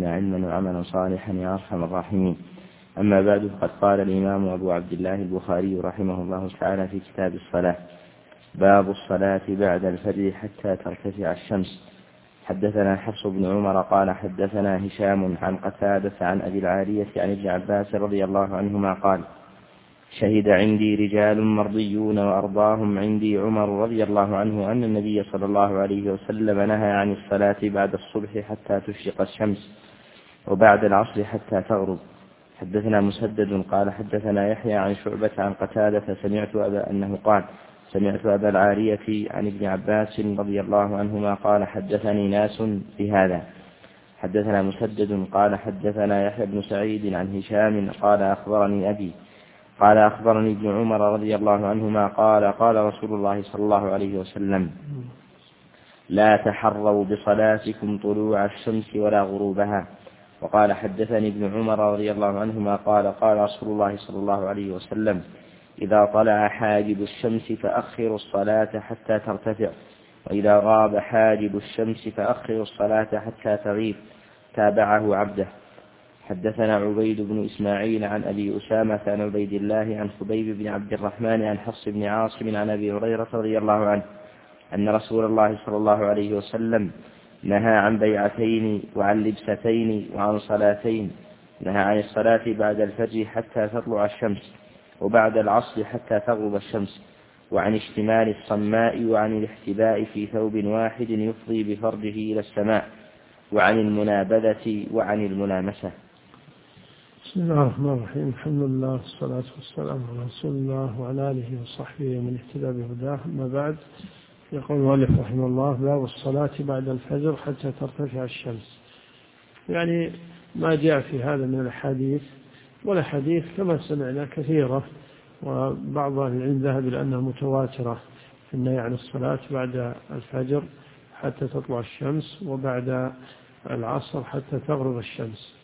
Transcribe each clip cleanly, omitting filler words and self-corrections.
وزدنا علما وعملا صالحا يا أرحم الراحمين. أما بعد، فقد قال الإمام أبو عبد الله البخاري رحمه الله تعالى في كتاب الصلاة: باب الصلاة بعد الفجر حتى ترتفع الشمس. حدثنا حفص بن عمر قال حدثنا هشام عن قتادة عن أبي العالية عن ابن عباس رضي الله عنهما قال: شهد عندي رجال مرضيون وأرضاهم عندي عمر رضي الله عنه أن النبي صلى الله عليه وسلم نهى عن الصلاة بعد الصبح حتى تشرق الشمس وبعد العصر حتى تغرب. حدثنا مسدد قال حدثنا يحيى عن شعبة عن قتادة سمعت أبا العالية عن ابن عباس رضي الله عنهما قال حدثني ناس بهذا. حدثنا مسدد قال حدثنا يحيى بن سعيد عن هشام قال أخبرني أبي قال أخبرني ابن عمر رضي الله عنهما قال رسول الله صلى الله عليه وسلم: لا تحروا بصلاتكم طلوع الشمس ولا غروبها. وقال حدثني ابن عمر رضي الله عنهما قال رسول الله صلى الله عليه وسلم: إذا طلع حاجب الشمس فأخروا الصلاة حتى ترتفع، وإذا غاب حاجب الشمس فأخروا الصلاة حتى تغيب. تابعه عبده. حدثنا عبيد بن إسماعيل عن أبي أسامة عن عبيد الله عن خبيب بن عبد الرحمن عن حفص بن عاصم عن أبي هريرة رضي الله عنه أن رسول الله صلى الله عليه وسلم نهى عن بيعتين وعن لبستين وعن صلاتين. نهى عن الصلاة بعد الفجر حتى تطلع الشمس، وبعد العصر حتى تغرب الشمس، وعن اشتمال الصماء، وعن الاحتباء في ثوب واحد يفضي بفرجه إلى السماء، وعن المنابذة وعن الملامسة. بسم الله الرحمن الرحيم. الحمد لله والصلاة والسلام على رسول الله وعلى آله وصحبه ومن اهتدى بهداه. أما بعد، يقول المؤلف رحمه الله: باب الصلاة بعد الفجر حتى ترتفع الشمس. يعني ما جاء في هذا من الحديث، والحديث كما سمعنا كثيرة، وبعض أهل العلم ذهب إلى أنها متواترة في النهي عن الصلاة بعد الفجر حتى تطلع الشمس، وبعد العصر حتى تغرب الشمس.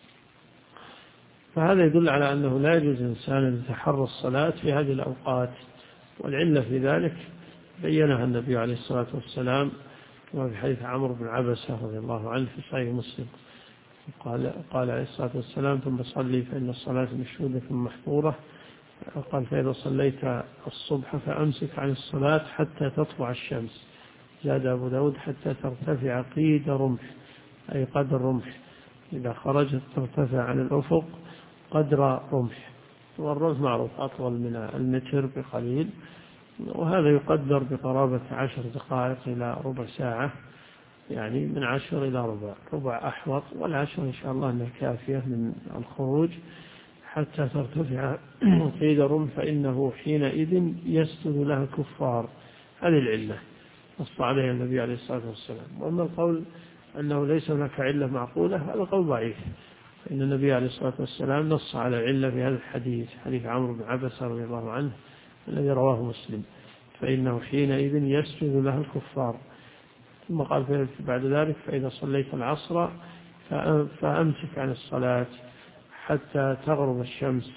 فهذا يدل على أنه لا يجوز الإنسان أن يتحرى الصلاة في هذه الأوقات، والعلة في ذلك بينها النبي عليه الصلاة والسلام وفي حديث عمرو بن عبسة رضي الله عنه في صحيح مسلم قال عليه الصلاة والسلام: ثم صلي فإن الصلاة مشهودة محظورة. قال: فإذا صليت الصبح فأمسك عن الصلاة حتى تطلع الشمس. زاد أبو داود: حتى ترتفع قيد رمح، أي قدر رمح. إذا خرجت ترتفع عن الأفق قدر رمح، والرمح معروف أطول من المتر بقليل، وهذا يقدر بقرابة 10 دقائق إلى ربع ساعة، يعني من 10 إلى ربع أحوط، والعشر إن شاء الله أنها كافية من الخروج حتى ترتفع قيد رمح، فإنه حينئذ يسجد لها الكفار. هذه العلة نص عليها النبي عليه الصلاة والسلام. وأما القول أنه ليس هناك علة معقولة، هذا قول ضعيف، فإن النبي عليه الصلاة والسلام نص على العلة في هذا الحديث، حديث عمرو بن عبسة رضي الله عنه الذي رواه مسلم: فإنه حينئذ يسجد لها الكفار. ثم قال بعد ذلك: فإذا صليت العصر فأمسك عن الصلاة حتى تغرب الشمس،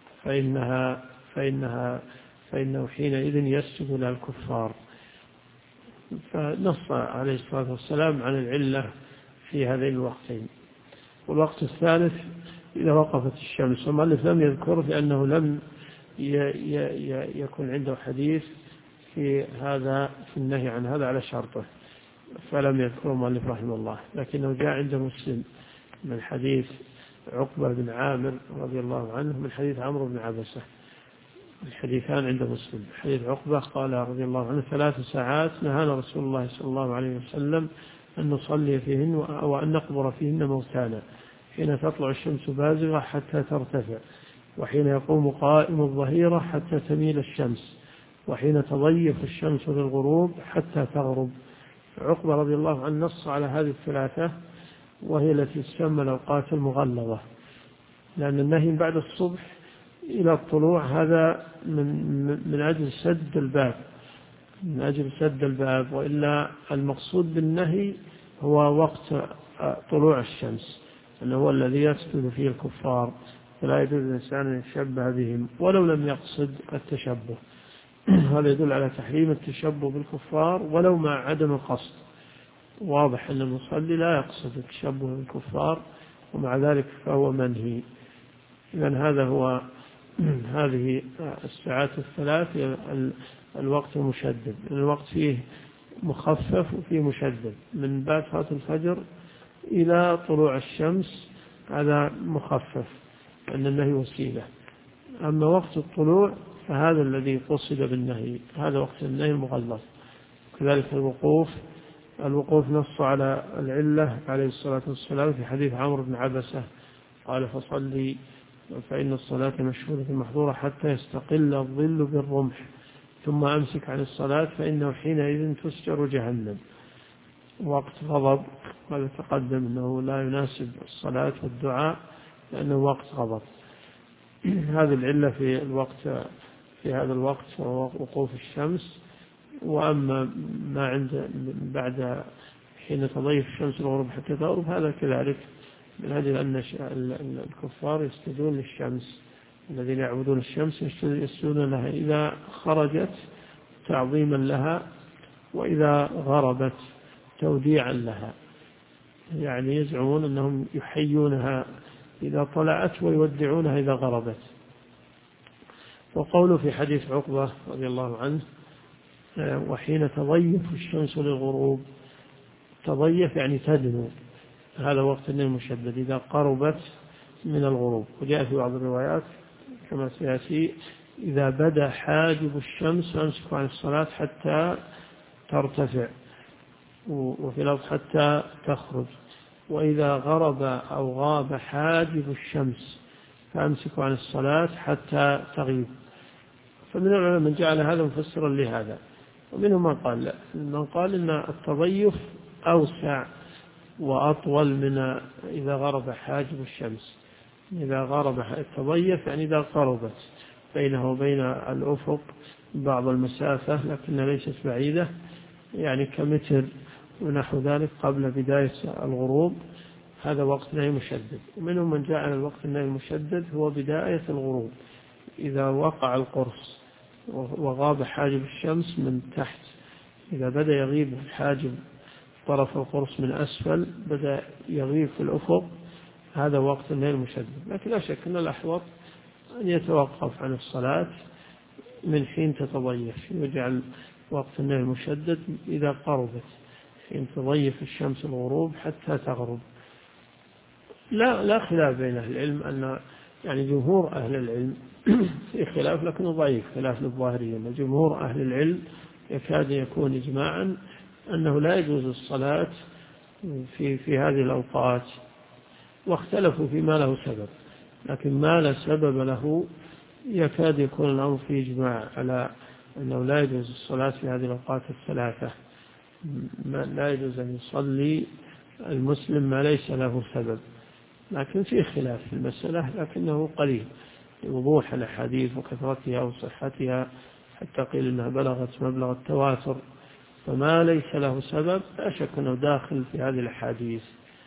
فإنه حينئذ يسجد لها الكفار. فنص عليه الصلاة والسلام عن العلة في هذين الوقتين. والوقت الثالث إذا وقفت الشمس، والمؤلف لم يذكر لأنه لم يكن عنده حديث في هذا في النهي عن هذا على شرطه، فلم يذكره المؤلف رحمه الله، لكنه جاء عند مسلم من حديث عقبة بن عامر رضي الله عنه من حديث عمرو بن عبسة. الحديثان عند مسلم. حديث عقبة قال رضي الله عنه: 3 ساعات نهانا رسول الله صلى الله عليه وسلم أن نصلي فيهن وأن نقبر فيهن موتانا، حين تطلع الشمس بازغة حتى ترتفع، وحين يقوم قائم الظهيرة حتى تميل الشمس، وحين تضيف الشمس للغروب حتى تغرب. عقبة رضي الله عنه نص على هذه الثلاثة، وهي التي تسمى الأوقات المغلظة، لأن النهي بعد الصبح إلى الطلوع هذا من أجل سد الباب، وإلا المقصود بالنهي هو وقت طلوع الشمس، أنه هو الذي يسجد فيه الكفار، فلا يجوز الإنسان أن يتشبه بهم ولو لم يقصد التشبه. هذا يدل على تحريم التشبه بالكفار ولو مع عدم القصد. واضح أن المصلي لا يقصد التشبه بالكفار، ومع ذلك فهو منهي. إذن هذا هو هذه الساعات الثلاث الوقت المشدد. الوقت فيه مخفف وفيه مشدد، من بعد صلاة الفجر إلى طلوع الشمس هذا مخفف لأن النهي وسيلة. أما وقت الطلوع فهذا الذي قصد بالنهي، هذا وقت النهي المغلظ. كذلك الوقوف نص على العلة عليه الصلاة والسلام في حديث عمرو بن عبسة قال فصلي فإن الصلاة مشهورة محظورة حتى يستقل الظل بالرمح ثم أمسك عن الصلاة فإنه حينئذ تسجر جهنم. وقت غضب قد تقدم أنه لا يناسب الصلاة والدعاء لأنه وقت غضب. هذه العلة في هذا الوقت وهو وقوف الشمس. وأما ما عند بعد حين تضيف الشمس الغروب حتى تغرب هذا كذلك من أجل أن الكفار يسجدون للشمس، الذين يعبدون الشمس يسجدون لها إذا خرجت تعظيما لها وإذا غربت توديعا لها، يعني يزعمون أنهم يحيونها إذا طلعت ويودعونها إذا غربت. وقوله في حديث عقبة رضي الله عنه وحين تضيف الشمس للغروب، تضيف يعني تدنو، هذا وقت النهي المشدد إذا قربت من الغروب. وجاء في بعض الروايات كما سيأتي إذا بدا حاجب الشمس فأمسكوا عن الصلاة حتى ترتفع، وفي لفظ حتى تخرج. وإذا غرب أو غاب حاجب الشمس فأمسكوا عن الصلاة حتى تغيب. فمن العلماء من جعل هذا مفسرا لهذا، ومنهم من قال إن التضيف أوسع وأطول من إذا غرب حاجب الشمس. إذا غرب التضيف يعني إذا قربت بينه وبين الأفق بعض المسافة لكنها ليست بعيدة، يعني كمتر ونحو ذلك قبل بداية الغروب، هذا وقت نهي مشدد. ومنهم من جعل الوقت النهي المشدد هو بداية الغروب إذا وقع القرص وغاب حاجب الشمس من تحت، إذا بدأ يغيب الحاجب طرف القرص من أسفل بدأ يغيب في الأفق، هذا وقت النهي المشدد. لكن لا شك أن الأحوط أن يتوقف عن الصلاة من حين تتضيف، يجعل وقت النهي المشدد إذا قربت، حين تضيف الشمس الغروب حتى تغرب. لا خلاف بين أهل العلم أن يعني جمهور أهل العلم في خلاف لكنه ضعيف خلاف للظاهريين. جمهور أهل العلم يكاد يكون إجماعا أنه لا يجوز الصلاة في هذه الأوقات، واختلفوا فيما له سبب، لكن ما لا سبب له يكاد يكون الأمر فيه إجماع على أنه لا يجوز الصلاة في هذه الأوقات الثلاثة. لا يجوز أن يصلي المسلم ما ليس له سبب، لكن فيه خلاف في المسألة لكنه قليل لوضوح الأحاديث وكثرتها وصحتها، حتى قيل أنها بلغت مبلغ التواتر. فما ليس له سبب لا شك أنه داخل في هذه الأحاديث.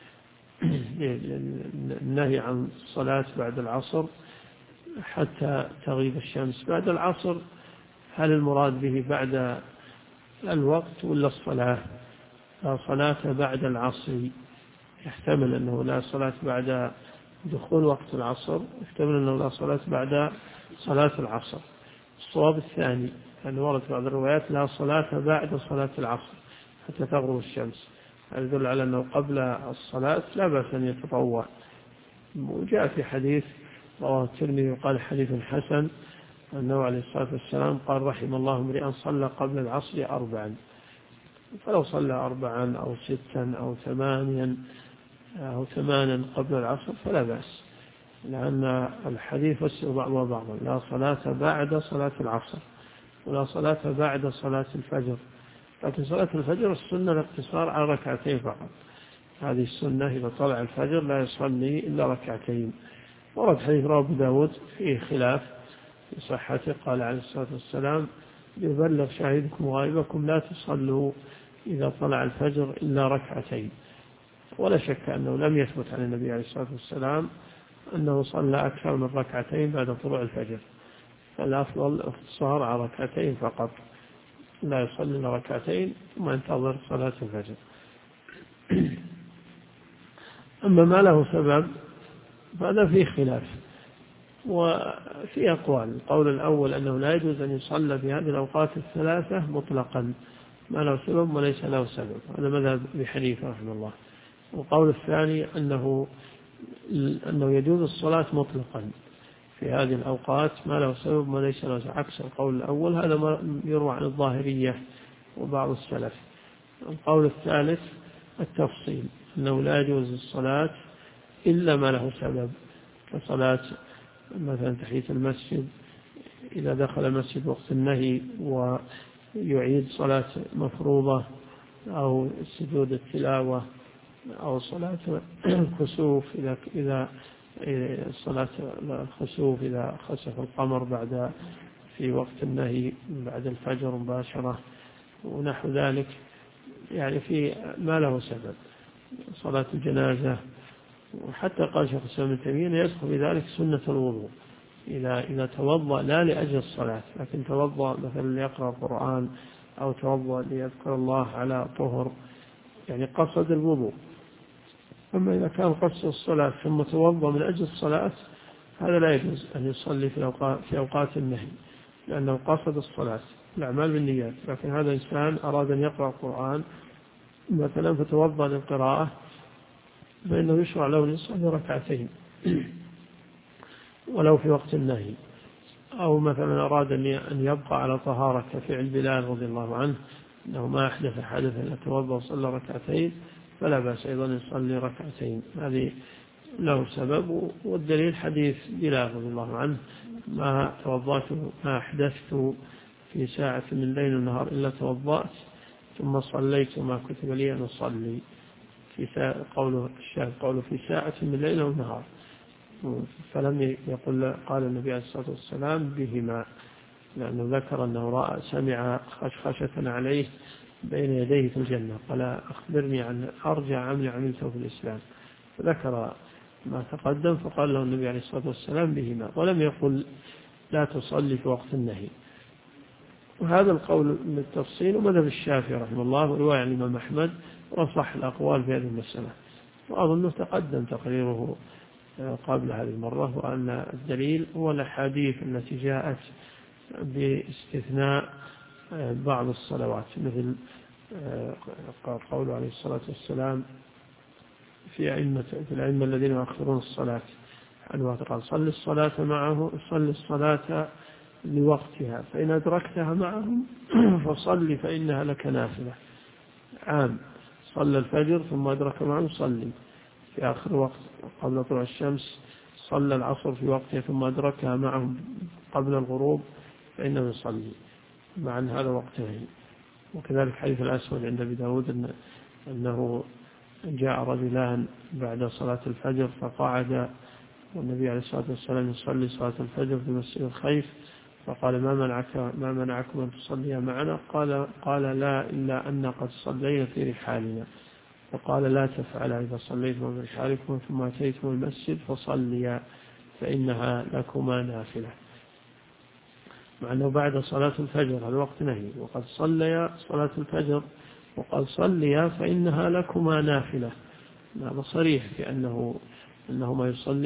النهي عن الصلاة بعد العصر حتى تغيب الشمس. بعد العصر هل المراد به بعد الوقت ولا الصلاة؟ لا صلاة بعد العصر، يحتمل أنه لا صلاة بعد دخول وقت العصر، يحتمل أنه لا صلاة بعد صلاة العصر. الصواب الثاني أن ورد بعض الروايات لا صلاة بعد صلاة العصر حتى تغرب الشمس، هذا يدل على أنه قبل الصلاة لا بأس أن يتطوع. وجاء في حديث رواه الترمذي وقال حديث حسن أنه عليه الصلاة والسلام قال رحم الله امرئا صلى قبل العصر 4، فلو صلى 4 أو 6 أو 8 قبل العصر فلا بأس، لأن الحديث فسر بعضها بعضا. لا صلاة بعد صلاة العصر ولا صلاة بعد صلاة الفجر، لكن صلاة الفجر السنة الاقتصار على ركعتين فقط. هذه السنة إذا طلع الفجر لا يصلي إلا ركعتين. ورد حديث رواه أبو داود فيه خلاف في صحته، قال عليه الصلاة والسلام يبلغ شاهدكم وغائبكم لا تصلوا إذا طلع الفجر إلا ركعتين. ولا شك أنه لم يثبت عن النبي عليه الصلاة والسلام أنه صلى أكثر من ركعتين بعد طلوع الفجر، فالأفضل الاقتصار على ركعتين فقط، لا يصلي إلا ركعتين ثم ينتظر صلاة الفجر. أما ما له سبب فهذا فيه خلاف، وفي أقوال. القول الأول أنه لا يجوز أن يصلى في هذه الأوقات الثلاثة مطلقا، ما له سبب وليس له سبب، هذا مذهب أبي حنيفة رحمه الله. والقول الثاني أنه يجوز الصلاة مطلقا في هذه الأوقات ما له سبب وليس له سبب، عكس القول الأول، هذا ما يروى عن الظاهرية وبعض السلف. القول الثالث التفصيل، أنه لا يجوز الصلاة إلا ما له سبب، كصلاة مثلا تحية المسجد إذا دخل المسجد وقت النهي ويعيد صلاة مفروضة، أو سجود التلاوة، أو صلاة الخسوف إذا صلاة الخسوف إذا خسف القمر في وقت النهي بعد الفجر مباشرة ونحو ذلك، يعني في ما له سبب. صلاة الجنازة، وحتى قال شيخ الإسلام ابن تيمية يدخل في ذلك سنة الوضوء، إذا توضأ لا لأجل الصلاة لكن توضأ مثلا ليقرأ القرآن أو توضأ ليذكر الله على طهر، يعني قصد الوضوء. أما إذا كان قصد الصلاة ثم توضأ من أجل الصلاة، هذا لا يجوز أن يصلي في أوقات النهي، لأنه قصد الصلاة، الأعمال بالنيات. لكن هذا إنسان أراد أن يقرأ القرآن مثلا فتوضأ للقراءة، فإنه يشرع له أن يصلي ركعتين ولو في وقت النهي. أو مثلا أراد أن يبقى على طهارة كفعل بلال رضي الله عنه، أنه ما أحدث حدثا يتوضأ وصلى ركعتين، فلا بأس أيضا يصلي ركعتين، هذه له سبب. والدليل حديث بلال رضي الله عنه: ما أحدثت في ساعة من الليل والنهار إلا توضأت ثم صليت ما كتب لي أن أصلي. قوله في ساعة من الليل والنهار، فلم يقل قال النبي عليه الصلاة والسلام بهما، لأنه ذكر أنه سمع خشخشة عليه بين يديه في الجنة، قال: أخبرني عن أرجع عمل عملته في الإسلام، فذكر ما تقدم، فقال له النبي عليه الصلاة والسلام بهما، ولم يقل لا تصلي في وقت النهي. وهذا القول من التفصيل ومذهب الشافعي رحمه الله، ورواية عن الإمام أحمد، وصح الأقوال في هذه المسألة. وأظنه تقدم تقريره قبل هذه المرة، وأن الدليل هو الأحاديث التي جاءت باستثناء بعض الصلوات، مثل قوله عليه الصلاة والسلام في الأئمة الذين يؤخرون الصلاة عنه، قال: صل الصلاة لوقتها، فإن أدركتها معهم فصل فإنها لك نافلة. عام صلى الفجر ثم أدرك معهم صلي في آخر وقت قبل طلوع الشمس، صلى العصر في وقتها ثم أدركها معهم قبل الغروب فإنه يصلي، مع أن هذا وقته. وكذلك حديث الأسود عند أبي داود أنه جاء رجلان بعد صلاة الفجر فقعد، والنبي عليه الصلاة والسلام يصلي صلاة الفجر في مسجد الخيف، فقال: ما منعكم أن تصليها معنا؟ قال: لا، إلا أن قد صلينا في رحالنا. فقال: لا تفعل، إذا صليتم في رحالكم ثم أتيتم المسجد فصليا فإنها لكما نافلة. مع أنه بعد صلاة الفجر هذا وقت نهي، وقد صليا صلاة الفجر وقد صليا فإنها لكما نافلة. هذا صريح في أنهما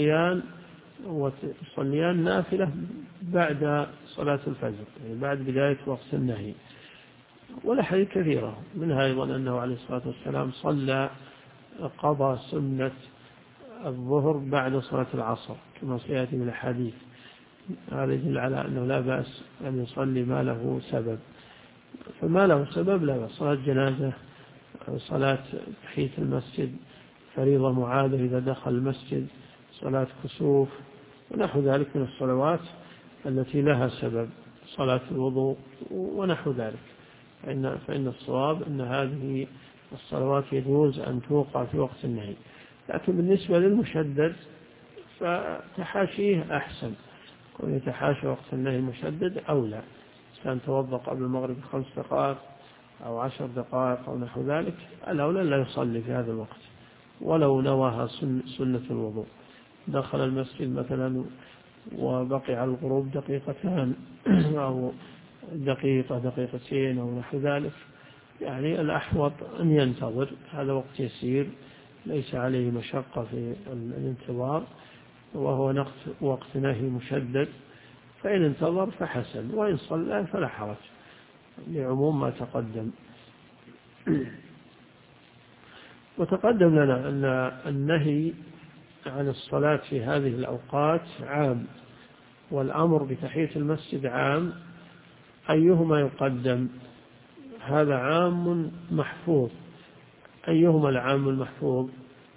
يصليان نافلة بعد صلاة الفجر، يعني بعد بداية وقت النهي. والأحاديث كثيرة، منها أيضا أنه عليه الصلاة والسلام قضى سنة الظهر بعد صلاة العصر كما سيأتي من الحديث. هذا يدل على أنه لا بأس أن يصلي ما له سبب، فما له سبب لا بأس. صلاة جنازة، صلاة تحية المسجد، فريضة معاذة إذا دخل المسجد، صلاة كسوف ونحو ذلك من الصلوات التي لها سبب، صلاة الوضوء ونحو ذلك، فإن الصواب أن هذه الصلوات يجوز أن توقع في وقت النهي. لكن بالنسبة للمشدد فتحاشيه أحسن، كون يتحاشى وقت النهي المشدد أولى. كان توضأ قبل المغرب 5 دقائق أو 10 دقائق أو نحو ذلك، الأولى لا يصلي في هذا الوقت ولو نواها سنة الوضوء. دخل المسجد مثلا وبقي على الغروب دقيقتان أو دقيقتين أو نحو ذلك، يعني الأحوط أن ينتظر، هذا وقت يسير ليس عليه مشقة في الانتظار وهو وقت نهي مشدد، فإن انتظر فحسن، وإن صلى فلا حرج لعموم ما تقدم. وتقدم لنا أن النهي عن الصلاة في هذه الأوقات عام، والأمر بتحية المسجد عام، أيهما يقدم؟ هذا عام محفوظ. أيهما العام المحفوظ؟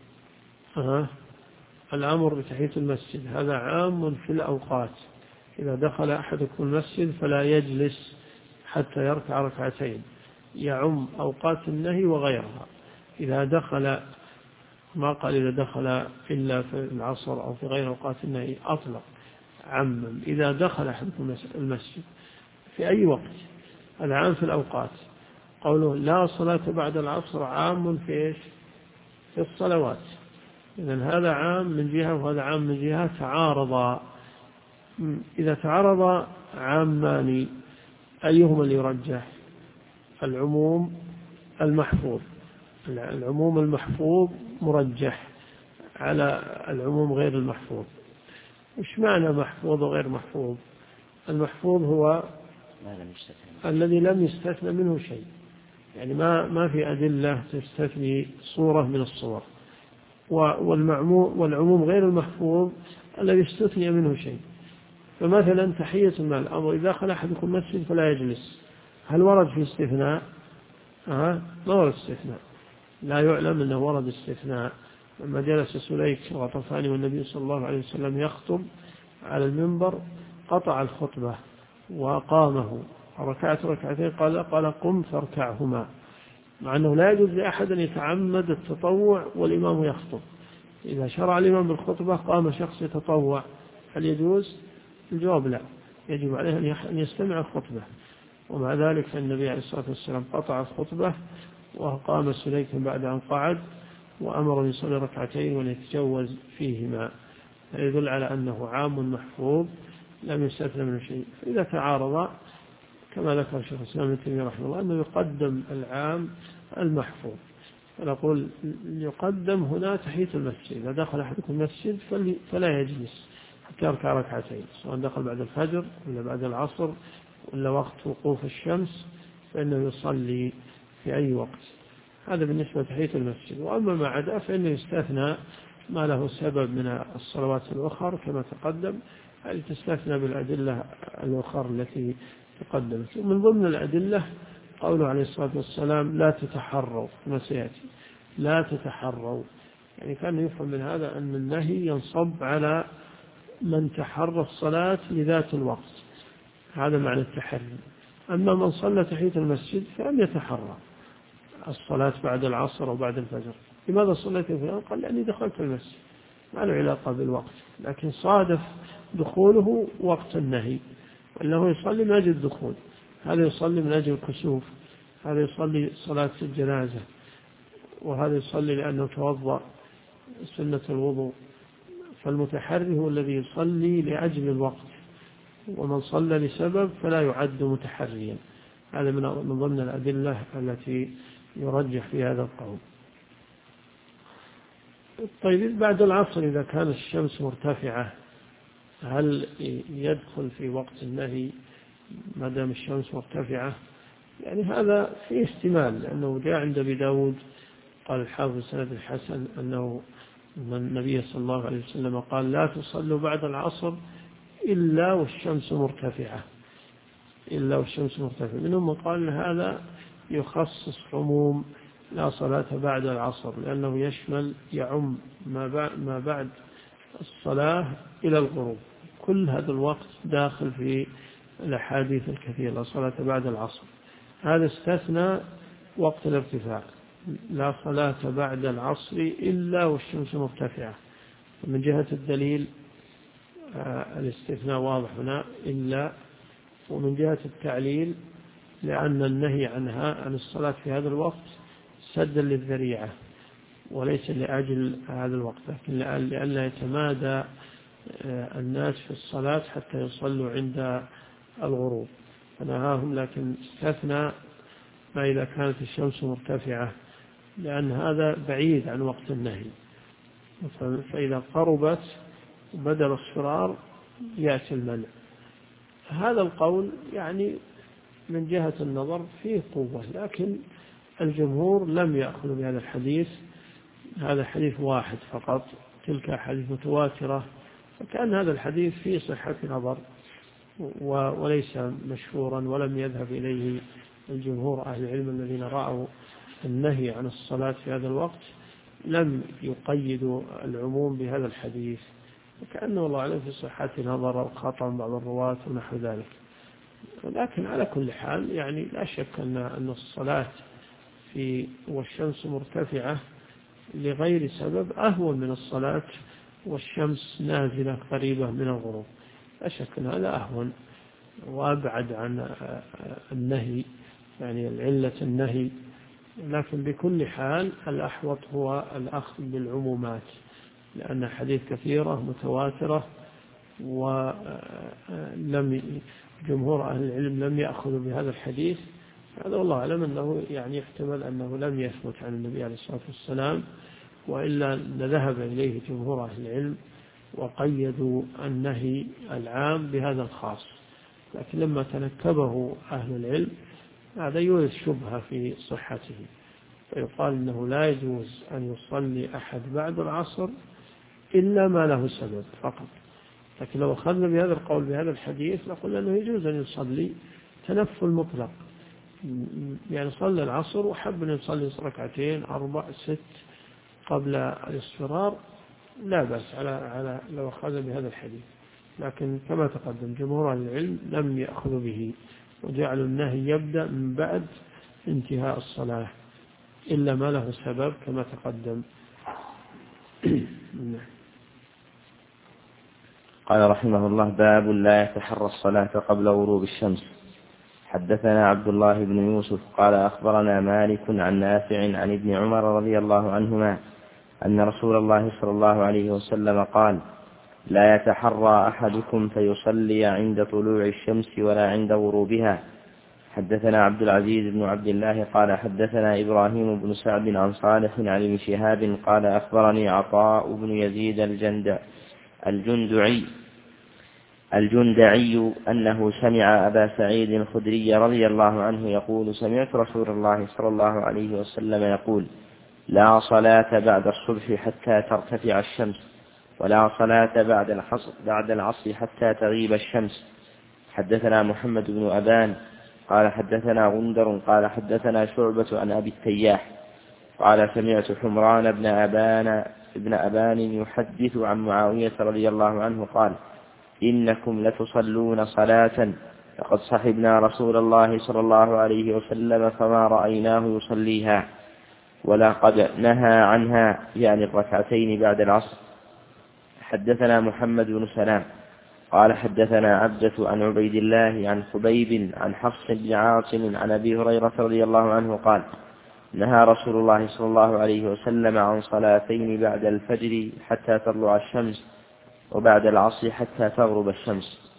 الأمر بتحية المسجد هذا عام في الأوقات. إذا دخل أحدكم المسجد فلا يجلس حتى يركع ركعتين، يعم أوقات النهي وغيرها. إذا دخل، ما قال إذا دخل إلا في العصر أو في غير أوقات النهي، أطلق عمم. إذا دخل أحدكم المسجد في أي وقت، العام في الأوقات. قوله لا صلاة بعد العصر عام في إيش؟ في الصلوات. إذن هذا عام من جهة وهذا عام من جهة، تعارضا. إذا تعارض عامان أيهما اللي يرجح؟ العموم المحفوظ. العموم المحفوظ مرجح على العموم غير المحفوظ. إيش معنى محفوظ وغير محفوظ؟ المحفوظ هو الذي لم يستثنى منه شيء، يعني ما في أدلة تستثني صورة من الصور. والعموم غير المحفوظ الذي استثني منه شيء. فمثلا تحية المال، أمر إذا دخل أحدكم المسجد فلا يجلس، هل ورد في استثناء؟ ما ورد استثناء، لا يعلم أنه ورد استثناء. لما جلس سليك وطفاني والنبي صلى الله عليه وسلم يخطب على المنبر، قطع الخطبة وقامه وركعت ركعتين، قال قم فاركعهما، مع أنه لا يجوز لأحد أن يتعمد التطوع والإمام يخطب. إذا شرع الإمام بالخطبة قام شخص يتطوع، هل يجوز؟ الجواب لا، يجب عليه أن يستمع الخطبة. ومع ذلك فالنبي عليه الصلاة والسلام قطع الخطبة وقام سليك بعد أن قعد وأمر أن يصلي ركعتين وليتجوز فيهما، يدل على أنه عام محفوظ لم يستثنى منه شيء. فإذا تعارض كما ذكر شيخ الإسلام ابن تيمية رحمه الله أنه يقدم العام المحفوظ. فنقول يقدم هنا تحية المسجد. إذا دخل أحدكم المسجد فلا يجلس حتى يركع ركعتين، سواء دخل بعد الفجر ولا بعد العصر ولا وقت وقوف الشمس، فإنه يصلي في أي وقت. هذا بالنسبة لتحية المسجد. وأما ما عدا فإنه يستثنى ما له سبب من الصلوات الأخرى كما تقدم، هذه تستثنى بالأدلة الأخرى التي تقدمت. ومن ضمن الأدلة قوله عليه الصلاة والسلام لا تتحروا، كما سيأتي لا تتحروا، يعني كان يفهم من هذا أن النهي ينصب على من تحرى الصلاة لذات الوقت، هذا معنى التحري. أما من صلى تحية المسجد فلم يتحرى الصلاة بعد العصر أو بعد الفجر. لماذا صليت فيها؟ قال لأني دخلت المسجد، ما له علاقة بالوقت، لكن صادف دخوله وقت النهي، وأنه يصلي من أجل الدخول. هذا يصلي من أجل الكسوف، هذا يصلي صلاة الجنازة، وهذا يصلي لأنه توضأ سنة الوضوء. فالمتحري هو الذي يصلي لأجل الوقت، ومن صلى لسبب فلا يعد متحريا. هذا من ضمن الأدلة التي يرجح في هذا القول. طيب بعد العصر إذا كانت الشمس مرتفعة هل يدخل في وقت النهي ما دام الشمس مرتفعة؟ يعني هذا في احتمال، لأنه جاء عند أبي داود قال الحافظ سند الحسن أنه النبي صلى الله عليه وسلم قال لا تصلوا بعد العصر إلا والشمس مرتفعة، إلا والشمس مرتفعة. منهم من قال هذا يخصص عموم لا صلاة بعد العصر، لأنه يشمل يعم ما بعد الصلاة إلى الغروب، كل هذا الوقت داخل في الأحاديث الكثيرة لا صلاة بعد العصر. هذا استثنى وقت الارتفاع، لا صلاة بعد العصر إلا والشمس مرتفعة. من جهة الدليل الاستثناء واضح هنا إلا، ومن جهة التعليل لأن النهي عنها عن الصلاة في هذا الوقت سدا للذريعة وليس لأجل هذا الوقت، لكن لألا يتمادى الناس في الصلاة حتى يصلوا عند الغروب فنهاهم. لكن استثنى ما إذا كانت الشمس مرتفعة لأن هذا بعيد عن وقت النهي، فإذا قربت وبدأ الاصفرار يأتي المنع. هذا القول يعني من جهة النظر فيه قوة، لكن الجمهور لم يأخذوا بهذا الحديث، هذا حديث واحد فقط، تلك حديث متواترة، فكان هذا الحديث فيه صحة نظر وليس مشهورا، ولم يذهب إليه الجمهور أهل العلم الذين رأوا النهي عن الصلاة في هذا الوقت، لم يقيدوا العموم بهذا الحديث، وكأنه الله أعلم في صحة نظر أو خطأ بعض الرواة ونحو ذلك. لكن على كل حال يعني لا شك أن الصلاة والشمس مرتفعة لغير سبب أهون من الصلاة والشمس نازلة قريبة من الغروب، لا شك أن هذا أهون وأبعد عن النهي، يعني العلة النهي. لكن بكل حال الأحوط هو الأخذ بالعمومات، لأن حديث كثيرة متواترة، جمهور أهل العلم لم يأخذوا بهذا الحديث. هذا والله أعلم أنه يعني يحتمل أنه لم يثبت عن النبي عليه الصلاة والسلام، وإلا لذهب إليه جمهور أهل العلم وقيدوا النهي العام بهذا الخاص. لكن لما تنكبه أهل العلم هذا يورث شبهة في صحته، فيقال أنه لا يجوز أن يصلي أحد بعد العصر إلا ما له سبب فقط. لكن لو أخذنا بهذا القول بهذا الحديث نقول أنه يجوز أن يصلي تنفل مطلق، يعني صلى العصر وحب أن يصلي ركعتين 4 6 قبل الاصفرار لا بأس على لو أخذ بهذا الحديث. لكن كما تقدم جمهور العلم لم يأخذوا به، وجعلوا النهي يبدأ من بعد انتهاء الصلاة إلا ما له سبب كما تقدم. قال رحمه الله: باب لا يتحرى الصلاة قبل غروب الشمس. حدثنا عبد الله بن يوسف قال أخبرنا مالك عن نافع عن ابن عمر رضي الله عنهما أن رسول الله صلى الله عليه وسلم قال: لا يتحرى أحدكم فيصلي عند طلوع الشمس ولا عند غروبها. حدثنا عبد العزيز بن عبد الله قال حدثنا إبراهيم بن سعد عن صالح عن ابن شهاب قال أخبرني عطاء بن يزيد الجندعي أنه سمع أبا سعيد الخدري رضي الله عنه يقول: سمعت رسول الله صلى الله عليه وسلم يقول: لا صلاة بعد الصبح حتى ترتفع الشمس، ولا صلاة بعد العصر حتى تغيب الشمس. حدثنا محمد بن أبان قال حدثنا غندر قال حدثنا شعبة عن أبي التياح قال سمعت حمران بن أبان يحدث عن معاوية رضي الله عنه قال: إنكم لتصلون صلاة لقد صحبنا رسول الله صلى الله عليه وسلم فما رأيناه يصليها، ولقد نهى عنها، يعني الركعتين بعد العصر. حدثنا محمد بن سلام قال حدثنا عبدة عن عبيد الله عن خبيب عن حفص بن عاصم عن أبي هريرة رضي الله عنه قال: نهى رسول الله صلى الله عليه وسلم عن صلاتين بعد الفجر حتى تطلع الشمس، وبعد العصر حتى تغرب الشمس.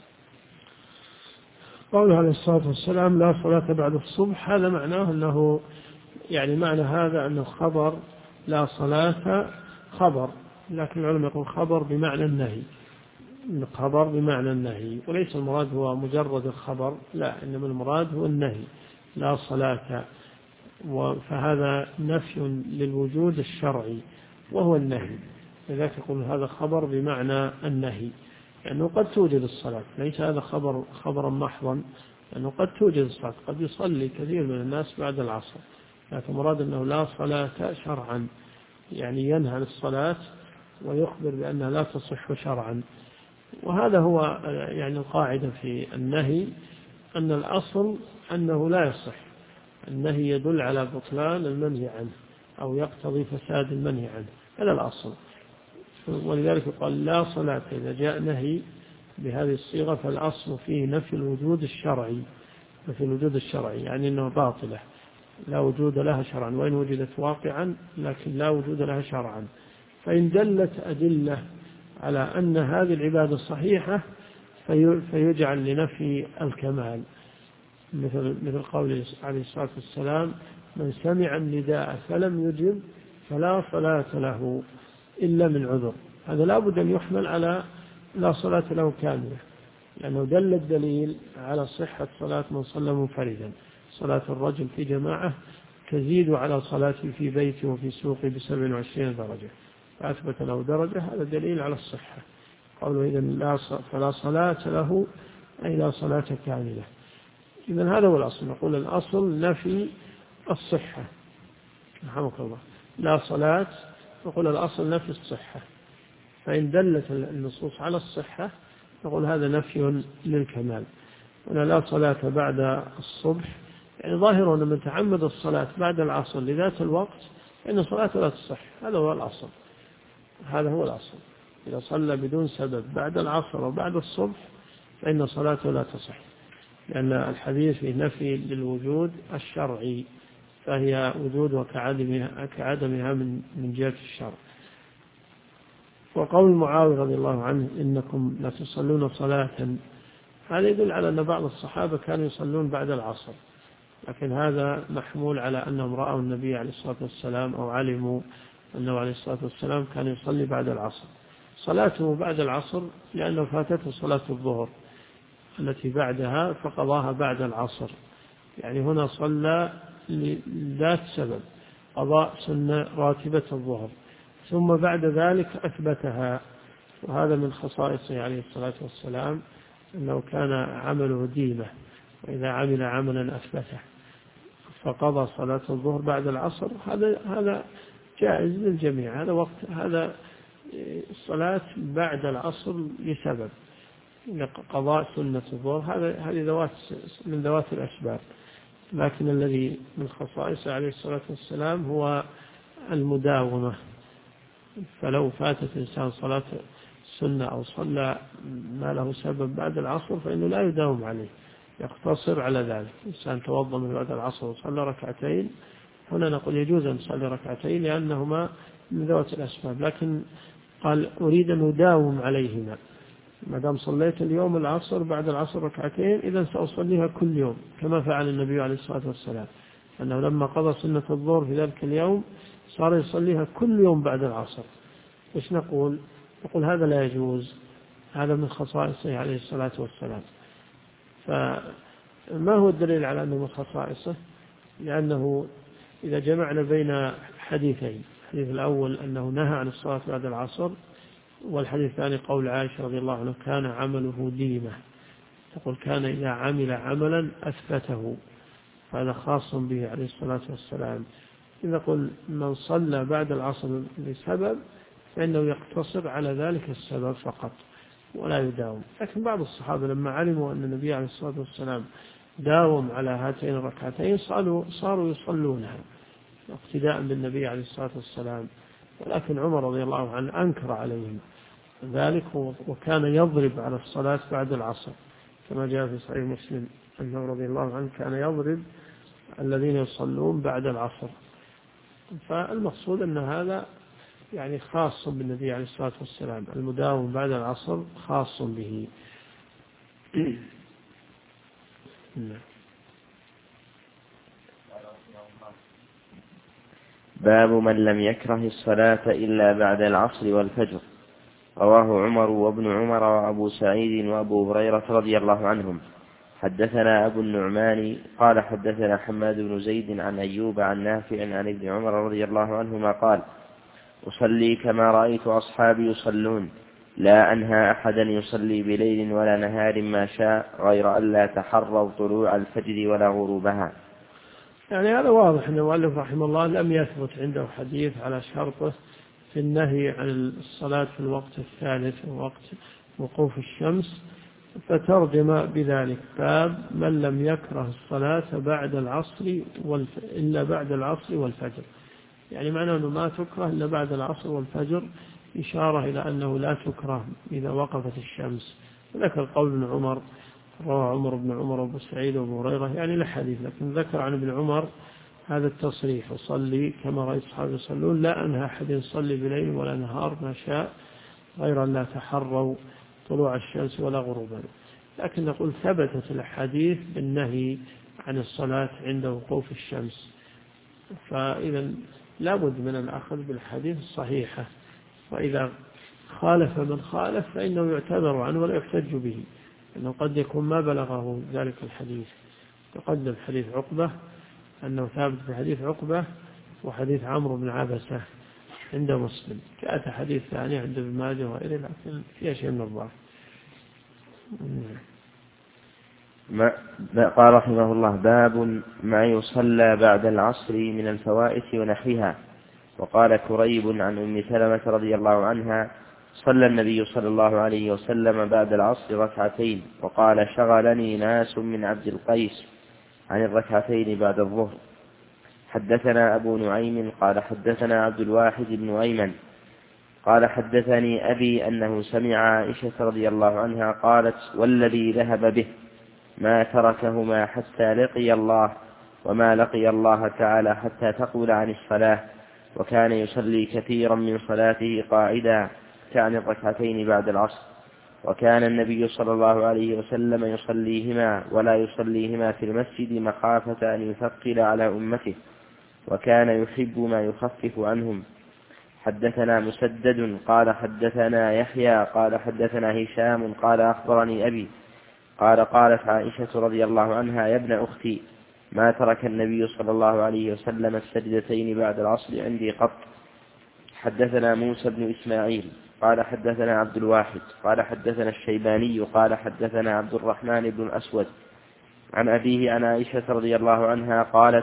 قوله عليه الصلاة والسلام لا صلاة بعد الصبح، هذا معناه أنه يعني معنى هذا أنه خبر لا صلاة خبر، لكن العلماء يقول خبر بمعنى النهي، خبر بمعنى النهي، وليس المراد هو مجرد الخبر، لا، إنما المراد هو النهي لا صلاة، فهذا نفي للوجود الشرعي وهو النهي، لذلك يقول هذا خبر بمعنى النهي، لأنه قد توجد الصلاة، ليس هذا خبرا محضا، لأنه قد توجد الصلاة، قد يصلي كثير من الناس بعد العصر، لكن مراد أنه لا صلاة شرعا، يعني ينهى عن الصلاة ويخبر بأنها لا تصح شرعا. وهذا هو يعني القاعدة في النهي، أن الأصل أنه لا يصح، النهي يدل على بطلان المنهي عنه أو يقتضي فساد المنهي عنه، هذا الأصل. ولذلك يقال لا صلاة، إذا جاء نهي بهذه الصيغة فالأصل فيه نفي الوجود الشرعي، نفي الوجود الشرعي يعني أنه باطلة لا وجود لها شرعا، وإن وجدت واقعا لكن لا وجود لها شرعا. فإن دلت أدلة على أن هذه العبادة صحيحة فيجعل لنفي الكمال، مثل قول عليه الصلاة والسلام: من سمع النداء فلم يجب فلا صلاة له إلا من عذر. هذا لا بد أن يحمل على لا صلاة له كاملة، لأنه دل الدليل على صحة صلاة من صلى منفردا. صلاة الرجل في جماعة تزيد على صلاته في بيته وفي سوقه ب27 درجة، فأثبت له درجة، هذا دليل على الصحة. قالوا إذن فلا صلاة له أي لا صلاة كاملة. إذن هذا هو الأصل، نقول الأصل نفي الصحة. رحمك الله، لا صلاة، نقول الأصل نفي الصحة، فإن دلت النصوص على الصحة نقول هذا نفي للكمال. ولا لا صلاة بعد الصبح، يعني ظاهر أن من تعمد الصلاة بعد العصر لذات الوقت فإن صلاته لا تصح. هذا هو الأصل، هذا هو الأصل. إذا صلى بدون سبب بعد العصر وبعد الصبح فإن صلاته لا تصح، لأن الحديث في نفي للوجود الشرعي، فهي وجود كعدمها من جهة الشرع. وقول معاوية رضي الله عنه إنكم لا تصلون صلاة، هذا يدل على أن بعض الصحابة كانوا يصلون بعد العصر، لكن هذا محمول على أنهم رأوا النبي عليه الصلاة والسلام أو علموا أنه عليه الصلاة والسلام كان يصلي بعد العصر. صلاته بعد العصر لأنه فاتته صلاة الظهر التي بعدها فقضاها بعد العصر، يعني هنا صلى لذات سبب، قضاء سنة راتبة الظهر، ثم بعد ذلك أثبتها. وهذا من خصائصه عليه الصلاة والسلام أنه كان عمله ديمة، وإذا عمل عملا أثبته، فقضى صلاة الظهر بعد العصر. هذا جائز للجميع، هذا وقت، هذا الصلاة بعد العصر لسبب قضاء سنة الظهر، هذه من ذوات الأسباب. لكن الذي من خصائصه عليه الصلاة والسلام هو المداومة، فلو فاتت إنسان صلاة سنة أو صلى ما له سبب بعد العصر فإنه لا يداوم عليه، يقتصر على ذلك. إنسان توضأ من بعد العصر وصلى ركعتين، هنا نقول يجوز أن يصلي ركعتين لأنهما من ذوات الأسباب، لكن قال أريد أن أداوم عليهما، ما دام صليت اليوم العصر بعد العصر ركعتين إذا سأصليها كل يوم، كما فعل النبي عليه الصلاة والسلام، أنه لما قضى سنة الظهر في ذلك اليوم صار يصليها كل يوم بعد العصر. إيش نقول هذا لا يجوز، هذا من خصائصه عليه الصلاة والسلام. فما هو الدليل على أنه من خصائصه؟ لأنه إذا جمعنا بين حديثين، الحديث الأول أنه نهى عن الصلاة بعد العصر، والحديث الثاني قول عائشة رضي الله عنها كان عمله ديمة، تقول كان إذا عمل عملا أثبته، هذا خاص به عليه الصلاة والسلام. إذا قل من صلى بعد العصر لسبب فإنه يقتصر على ذلك السبب فقط ولا يداوم. لكن بعض الصحابة لما علموا أن النبي عليه الصلاة والسلام داوم على هاتين الركعتين صاروا يصلونها اقتداء بالنبي عليه الصلاة والسلام. ولكن عمر رضي الله عنه أنكر عليهم ذلك، وكان يضرب على الصلاة بعد العصر، كما جاء في صحيح مسلم أنه رضي الله عنه كان يضرب الذين يصلون بعد العصر. فالمقصود أن هذا يعني خاص بالنبي عليه الصلاة والسلام، المداوم بعد العصر خاص به. باب من لم يكره الصلاة إلا بعد العصر والفجر. رواه عمر وابن عمر وأبو سعيد وأبو هريرة رضي الله عنهم. حدثنا أبو النعمان قال حدثنا حماد بن زيد عن أيوب عن نافع عن ابن عمر رضي الله عنهما قال أصلي كما رأيت أصحابي يصلون، لا أنهى أحدا يصلي بليل ولا نهار ما شاء غير أن لا تحروا طلوع الفجر ولا غروبها. يعني هذا واضح أن المؤلف رحمه الله لم يثبت عنده حديث على شرطه في النهي عن الصلاة في الوقت الثالث ووقت وقوف الشمس، فترجم بذلك باب من لم يكره الصلاة بعد العصر إلا بعد العصر والفجر، يعني معناه أنه ما تكره إلا بعد العصر والفجر، إشارة إلى أنه لا تكره إذا وقفت الشمس. ذكر قول ابن عمر، رواه عمر بن عمر وابو سعيد وابو هريرة، يعني الحديث، لكن ذكر عن ابن عمر هذا التصريح أصلي كما رأيت أصحابي يصلون، لا أنهى أحد يصلي بليل ولا نهار ما شاء غير أن لا تحروا طلوع الشمس ولا غروبا. لكن نقول ثبتت الحديث بالنهي عن الصلاة عند وقوف الشمس، فإذا لابد من الأخذ بالحديث الصحيحة، وإذا خالف من خالف فإنه يعتذر عنه ولا يحتج به، أنه قد يكون ما بلغه ذلك الحديث. تقدم حديث عقبة أنه ثابت في حديث عقبة وحديث عمرو بن عبسة عند مسلم، جاءت حديث ثاني عند ابن ماجه وغيره لكن فيها شيء من الضعف. قال رحمه الله: باب ما يصلى بعد العصر من الفوائت ونحوها. وقال كريب عن أم سلمة رضي الله عنها: صلى النبي صلى الله عليه وسلم بعد العصر ركعتين، وقال: شغلني ناس من عبد القيس عن الركعتين بعد الظهر. حدثنا أبو نعيم قال حدثنا عبد الواحد بن أيمن قال حدثني أبي أنه سمع عائشة رضي الله عنها قالت: والذي ذهب به ما تركهما حتى لقي الله، وما لقي الله تعالى حتى تقول عن الصلاة، وكان يصلي كثيرا من صلاته قاعدا، تعني الركعتين بعد العصر، وكان النبي صلى الله عليه وسلم يصليهما ولا يصليهما في المسجد مخافة أن يثقل على أمته، وكان يحب ما يخفف عنهم. حدثنا مسدد قال حدثنا يحيى قال حدثنا هشام قال أخبرني أبي قال: قالت عائشة رضي الله عنها: يا ابن أختي، ما ترك النبي صلى الله عليه وسلم السجدتين بعد العصر عندي قط. حدثنا موسى بن إسماعيل قال حدثنا عبد الواحد قال حدثنا الشيباني قال حدثنا عبد الرحمن بن الأسود عن أبيه عن عائشة رضي الله عنها قالت: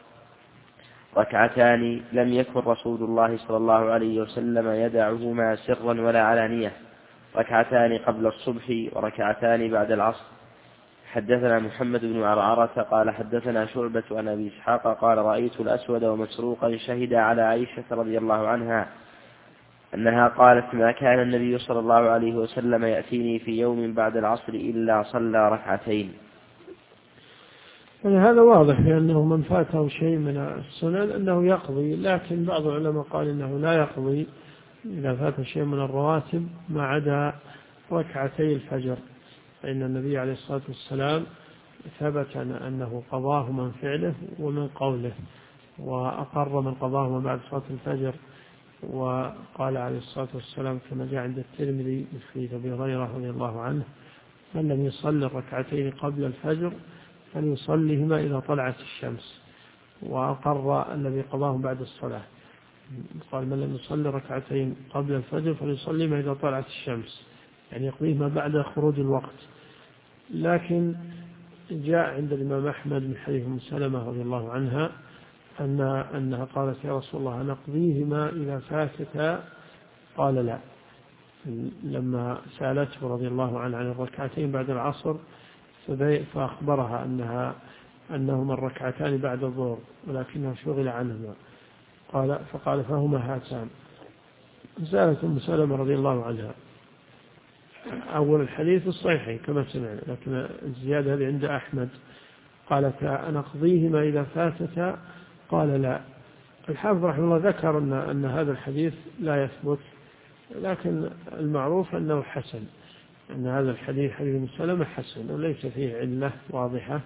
ركعتان لم يكن رسول الله صلى الله عليه وسلم يدعهما سرا ولا علانية، ركعتان قبل الصبح وركعتان بعد العصر. حدثنا محمد بن عرعرة قال حدثنا شعبة عن أبي إسحاق قال: رأيت الأسود ومسروقا شهد على عائشة رضي الله عنها أنها قالت: ما كان النبي صلى الله عليه وسلم يأتيني في يوم بعد العصر إلا صلى ركعتين. يعني هذا واضح لأنه من فاته شيء من السنن أنه يقضي، لكن بعض العلماء قال إنه لا يقضي إذا فات شيء من الرواتب ما عدا ركعتي الفجر، فإن النبي عليه الصلاة والسلام ثبت أنه قضاه من فعله ومن قوله، وأقر من قضاه من بعد صلاة الفجر، وقال عليه الصلاة والسلام كما جاء عند الترمذي من حديث أبي هريرة رضي الله عنه: من لم يصلي الركعتين قبل الفجر فليصليهما إذا طلعت الشمس، وأقر الذي قضاه بعد الصلاة، قال: من لم يصلي ركعتين قبل الفجر فليصليهما إذا طلعت الشمس، يعني يقضيهما بعد خروج الوقت. لكن جاء عند الإمام أحمد من حديث أم سلمة رضي الله عنها أنها قالت: يا رسول الله نقضيهما إذا فاتتا؟ قال: لا. لما سألته رضي الله عنه عن الركعتين بعد العصر فأخبرها أنهما الركعتان بعد الظهر ولكنه شغل عنهما، فقال: فهما هاتان. سألت أم سلمة رضي الله عنها أول الحديث الصحيح كما سمعنا، لكن الزيادة هذه عند أحمد قالت: أنقضيهما إذا فاتتا؟ قال: لا. الحافظ رحمه الله ذكر أن هذا الحديث لا يثبت، لكن المعروف أنه حسن، أن هذا الحديث حديث أم سلمة حسن وليس فيه علة واضحة.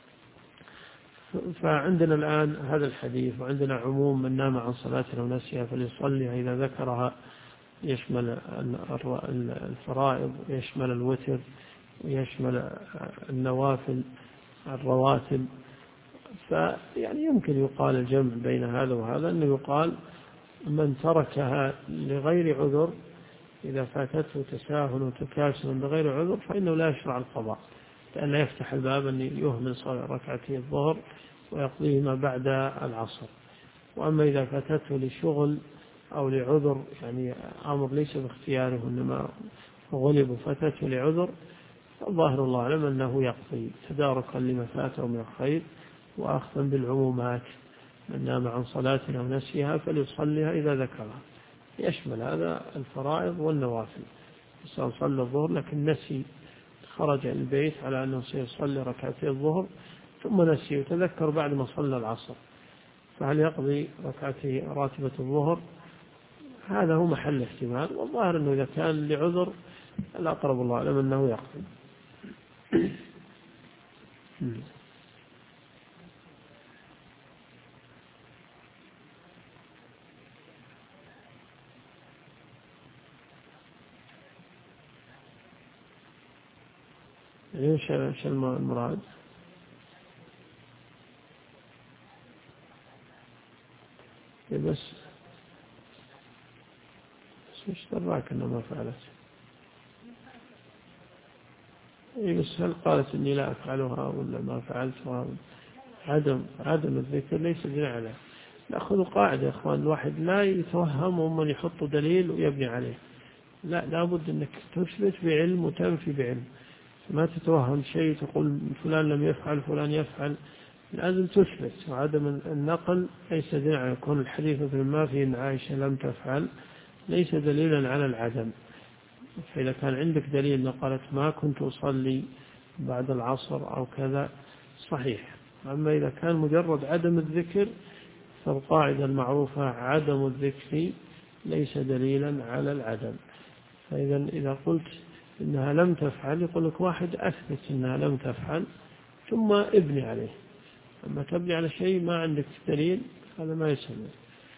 فعندنا الآن هذا الحديث، وعندنا عموم من نام عن صلاة أو نسيها فليصليها إذا ذكرها، يشمل الفرائض ويشمل الوتر ويشمل النوافل الرواتب. فيعني يمكن يقال الجمع بين هذا وهذا، أنه يقال من تركها لغير عذر إذا فاتته تساهل وتكاسل بغير عذر فإنه لا يشرع القضاء، لأن لا يفتح الباب أن يهمل ركعتي الظهر ويقضيهما بعد العصر. وأما إذا فاتته لشغل أو لعذر، يعني أمر ليس باختياره إنما غلب وفاتته لعذر، فالظاهر الله أعلم أنه يقضي تداركا لما فاته من الخير وأخذا بالعمومات: من نام عن صلاة أو نسيها فليصليها إذا ذكرها، يشمل هذا الفرائض والنوافل. صلى الظهر لكن نسي، خرج البيت على أنه سيصلي ركعتي الظهر ثم نسي وتذكر بعد ما صلى العصر، فهل يقضي ركعتي راتبة الظهر؟ هذا هو محل احتمال، والظاهر أنه إذا كان لعذر الأقرب الله أعلم أنه يقضي. يعني إيش المراد؟ بس إيش دراك أنه ما فعلت؟ بس هل قالت إني لا أفعلها ولا ما فعلتها؟ عدم الذكر ليس دليل عليه. نأخذ قاعدة يا إخوان، الواحد لا يتوهم ومن يحط دليل ويبني عليه، لا، لابد أنك تثبت بعلم وتنفي بعلم. ما تتوهم شيء تقول فلان لم يفعل فلان يفعل، لازم تثبت. وعدم النقل ليس دليل على كون الحديث مثل ما فيه إن عائشة لم تفعل ليس دليلا على العدم. فإذا كان عندك دليل قالت ما كنت أصلي بعد العصر أو كذا صحيح. أما إذا كان مجرد عدم الذكر فالقاعدة المعروفة عدم الذكر ليس دليلا على العدم. فإذا إذا قلت إنها لم تفعل يقول لك واحد أثبت إنها لم تفعل ثم ابني عليه. أما تبني على شيء ما عندك دليل هذا ما يسمى.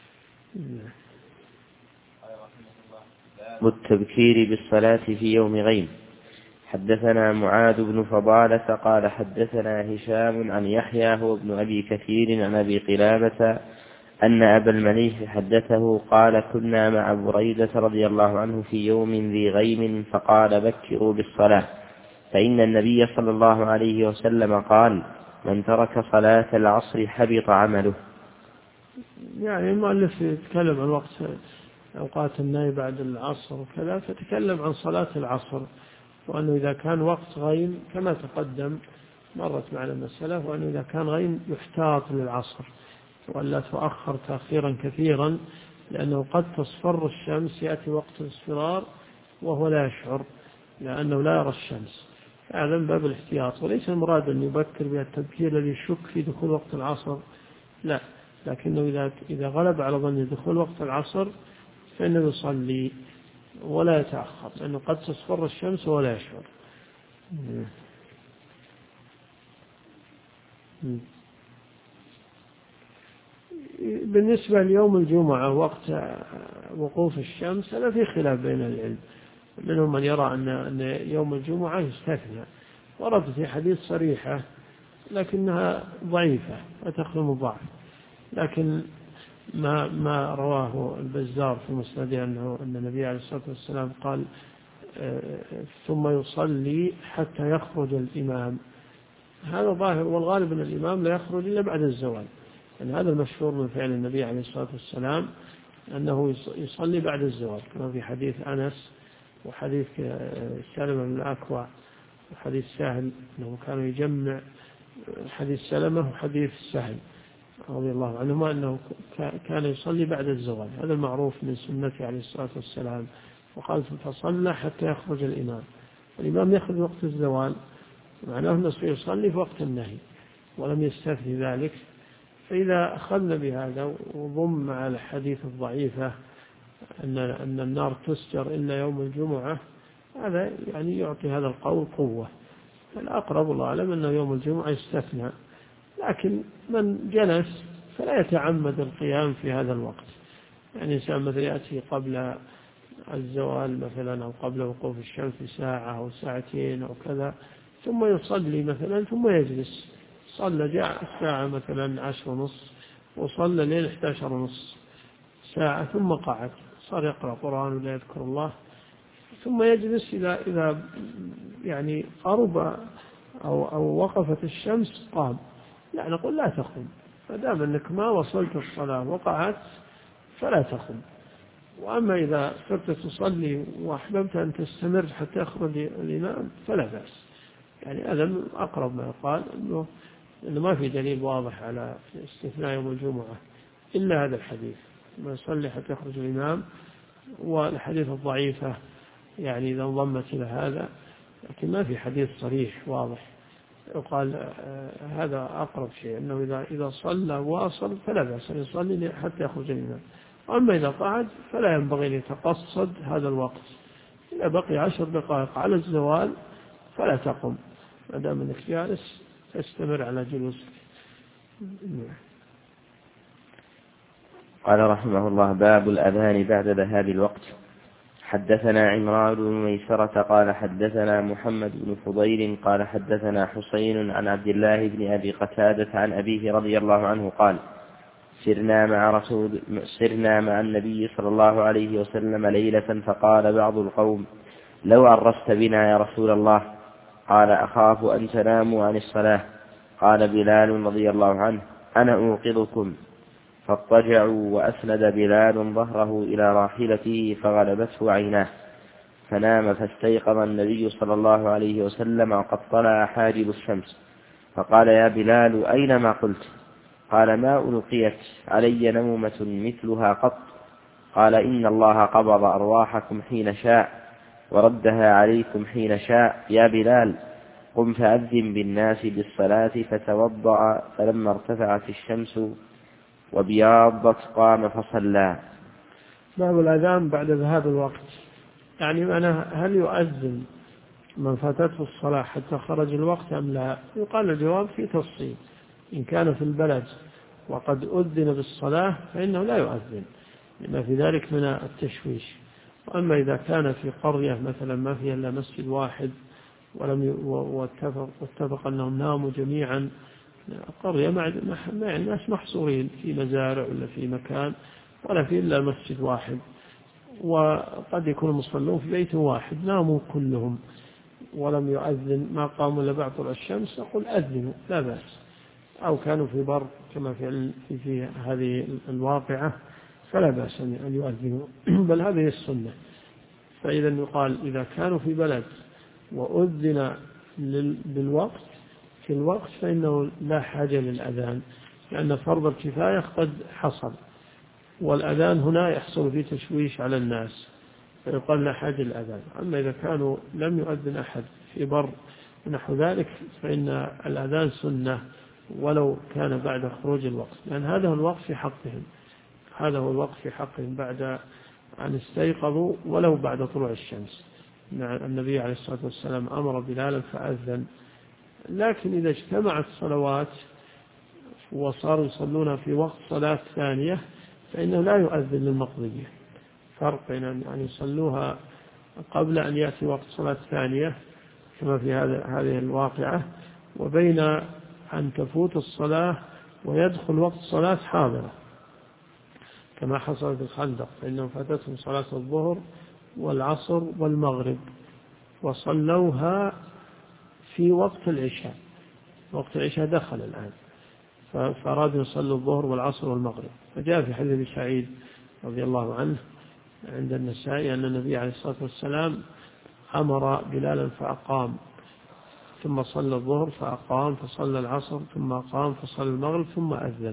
التبكير بالصلاة في يوم غيم. حدثنا معاذ بن فضالة قال حدثنا هشام عن يحيى هو ابن أبي كثير عن أبي قلابة أن أبا المليح حدثه قال كنا مع بريدة رضي الله عنه في يوم ذي غيم فقال بكروا بالصلاة فإن النبي صلى الله عليه وسلم قال من ترك صلاة العصر حبط عمله. يعني المؤلف يتكلم عن وقت أوقات النهي بعد العصر وكذا، فتكلم عن صلاة العصر وأنه إذا كان وقت غيم كما تقدم مرت معنا المسألة، وأنه إذا كان غيم يحتاط للعصر ولا تؤخر تأخيرا كثيرا، لأنه قد تصفر الشمس يأتي وقت الاصفرار وهو لا يشعر لأنه لا يرى الشمس. هذا من باب الاحتياط، وليس المراد أن يبكر بها التبكير الذي يشك في دخول وقت العصر، لا، لكنه إذا غلب على ظن دخول وقت العصر فإنه يصلي ولا يتأخر لأنه قد تصفر الشمس ولا يشعر. بالنسبة ليوم الجمعة وقت وقوف الشمس هذا في خلاف بين العلم، منهم من يرى أن يوم الجمعة يستثنى، ورد في حديث صريحة لكنها ضعيفة وتخدم الضعف، لكن ما رواه البزار في مسنده أن النبي عليه الصلاة والسلام قال ثم يصلي حتى يخرج الإمام، هذا ظاهر، والغالب أن الإمام لا يخرج إلا بعد الزوال، يعني هذا المشهور من فعل النبي عليه الصلاة والسلام أنه يصلي بعد الزوال، كما في حديث أنس وحديث سلمة بن الأكوع وحديث سهل أنه كانوا يجمع حديث سلمة وحديث سهل رضي الله عنهما أنه كان يصلي بعد الزوال، هذا المعروف من سنته عليه الصلاة والسلام. وقال فصلى حتى يخرج الإمام، الإمام يخرج وقت الزوال معناه أنه يصلي في وقت النهي ولم يستثني ذلك. فإذا أخذنا بهذا وضم على الحديث الضعيفة أن النار تسجر إلا يوم الجمعة، هذا يعني يعطي هذا القول قوة. الأقرب الله أعلم أنه يوم الجمعة يستثنى، لكن من جلس فلا يتعمد القيام في هذا الوقت، يعني إنسان مثلا يأتي قبل الزوال مثلا أو قبل وقوف الشمس بساعة أو ساعتين أو كذا ثم يصلي مثلا ثم يجلس، صلى جاء الساعة مثلا 10:30 وصلى لين 11:30 ساعة ثم قعد صار يقرأ قرآن ولا يذكر الله، ثم يجلس إذا يعني قرب أو وقفت الشمس قام، لا نقول لا تقم، فدام أنك ما وصلت الصلاة وقعت فلا تقم. وأما إذا صرت تصلي وأحببت أن تستمر حتى يخرج الإمام فلا بأس، يعني هذا أقرب ما يقال أنه ما في دليل واضح على استثناء يوم الجمعة إلا هذا الحديث ما يصلي حتى يخرج الإمام، والحديث الضعيفة يعني إذا انضمت إلى هذا، لكن ما في حديث صريح واضح يقال هذا أقرب شيء أنه إذا صلى واصل فلا بأس أن يصلي حتى يخرج الإمام. أما إذا قعد فلا ينبغي أن يتقصد هذا الوقت، إذا بقي 10 دقائق على الزوال فلا تقم، ما دام أنك جالس تستمر على جلوسك. قال رحمه الله باب الأذان بعد ذهاب الوقت. حدثنا عمران بن ميسرة قال حدثنا محمد بن فضيل قال حدثنا حسين عن عبد الله بن أبي قتادة عن أبيه رضي الله عنه قال سرنا مع النبي صلى الله عليه وسلم ليلة فقال بعض القوم لو عرست بنا يا رسول الله. قال أخاف أن تناموا عن الصلاة. قال بلال رضي الله عنه أنا أوقظكم. فاضطجعوا وأسند بلال ظهره إلى راحلته فغلبته عيناه فنام فاستيقظ النبي صلى الله عليه وسلم وقد طلع حاجب الشمس فقال يا بلال أين ما قلت؟ قال ما ألقيت علي نومة مثلها قط. قال إن الله قبض أرواحكم حين شاء وردها عليكم حين شاء. يا بلال قم فأذن بالناس بالصلاة. فتوضأ فلما ارتفعت الشمس وبياضت قام فصلى. باب الأذان بعد ذهاب الوقت، يعني هل يؤذن من فاتته الصلاة حتى خرج الوقت أم لا؟ يقال الجواب في تفصيل. إن كان في البلد وقد أذن بالصلاة فإنه لا يؤذن لما في ذلك من التشويش. وأما إذا كان في قرية مثلا ما فيها إلا مسجد واحد واتفق أنهم ناموا جميعا، قرية مع الناس محصورين في مزارع ولا في مكان ولا في إلا مسجد واحد، وقد يكون المصلون في بيت واحد ناموا كلهم ولم يؤذن ما قاموا إلا بعد طلوع الشمس، نقول أذنوا لا بأس. أو كانوا في بر كما في هذه الواقعة فلا بأس أن يؤذنوا بل هذه السنة. فإذا يقال إذا كانوا في بلد وأذن بالوقت في الوقت فإنه لا حاجة للأذان، لأن فرض الكفاية قد حصل، والأذان هنا يحصل فيه تشويش على الناس فيقال لا حاجة للأذان. أما إذا كانوا لم يؤذن أحد في بر ونحو ذلك فإن الأذان سنة ولو كان بعد خروج الوقت، لأن هذا هو الوقت في حقهم، هذا هو الوقت في حقهم بعد أن استيقظوا ولو بعد طلوع الشمس. النبي عليه الصلاة والسلام أمر بلالا فأذن. لكن إذا اجتمعت صلوات وصاروا يصلون في وقت صلاة ثانية فإنه لا يؤذن للمقضية. فرق بين أن يصلوها قبل أن يأتي وقت صلاة ثانية كما في هذه الواقعة، وبين أن تفوت الصلاة ويدخل وقت صلاة حاضرة كما حصل في الخندق، فإنهم فاتتهم صلاة الظهر والعصر والمغرب وصلوها في وقت العشاء. وقت العشاء دخل الآن فأرادوا يصلوا الظهر والعصر والمغرب. فجاء في حديث سعيد رضي الله عنه عند النسائي أن النبي عليه الصلاة والسلام أمر بلالا فأقام، ثم صلى الظهر فأقام، فصلى العصر ثم أقام، فصلى المغرب ثم أذن،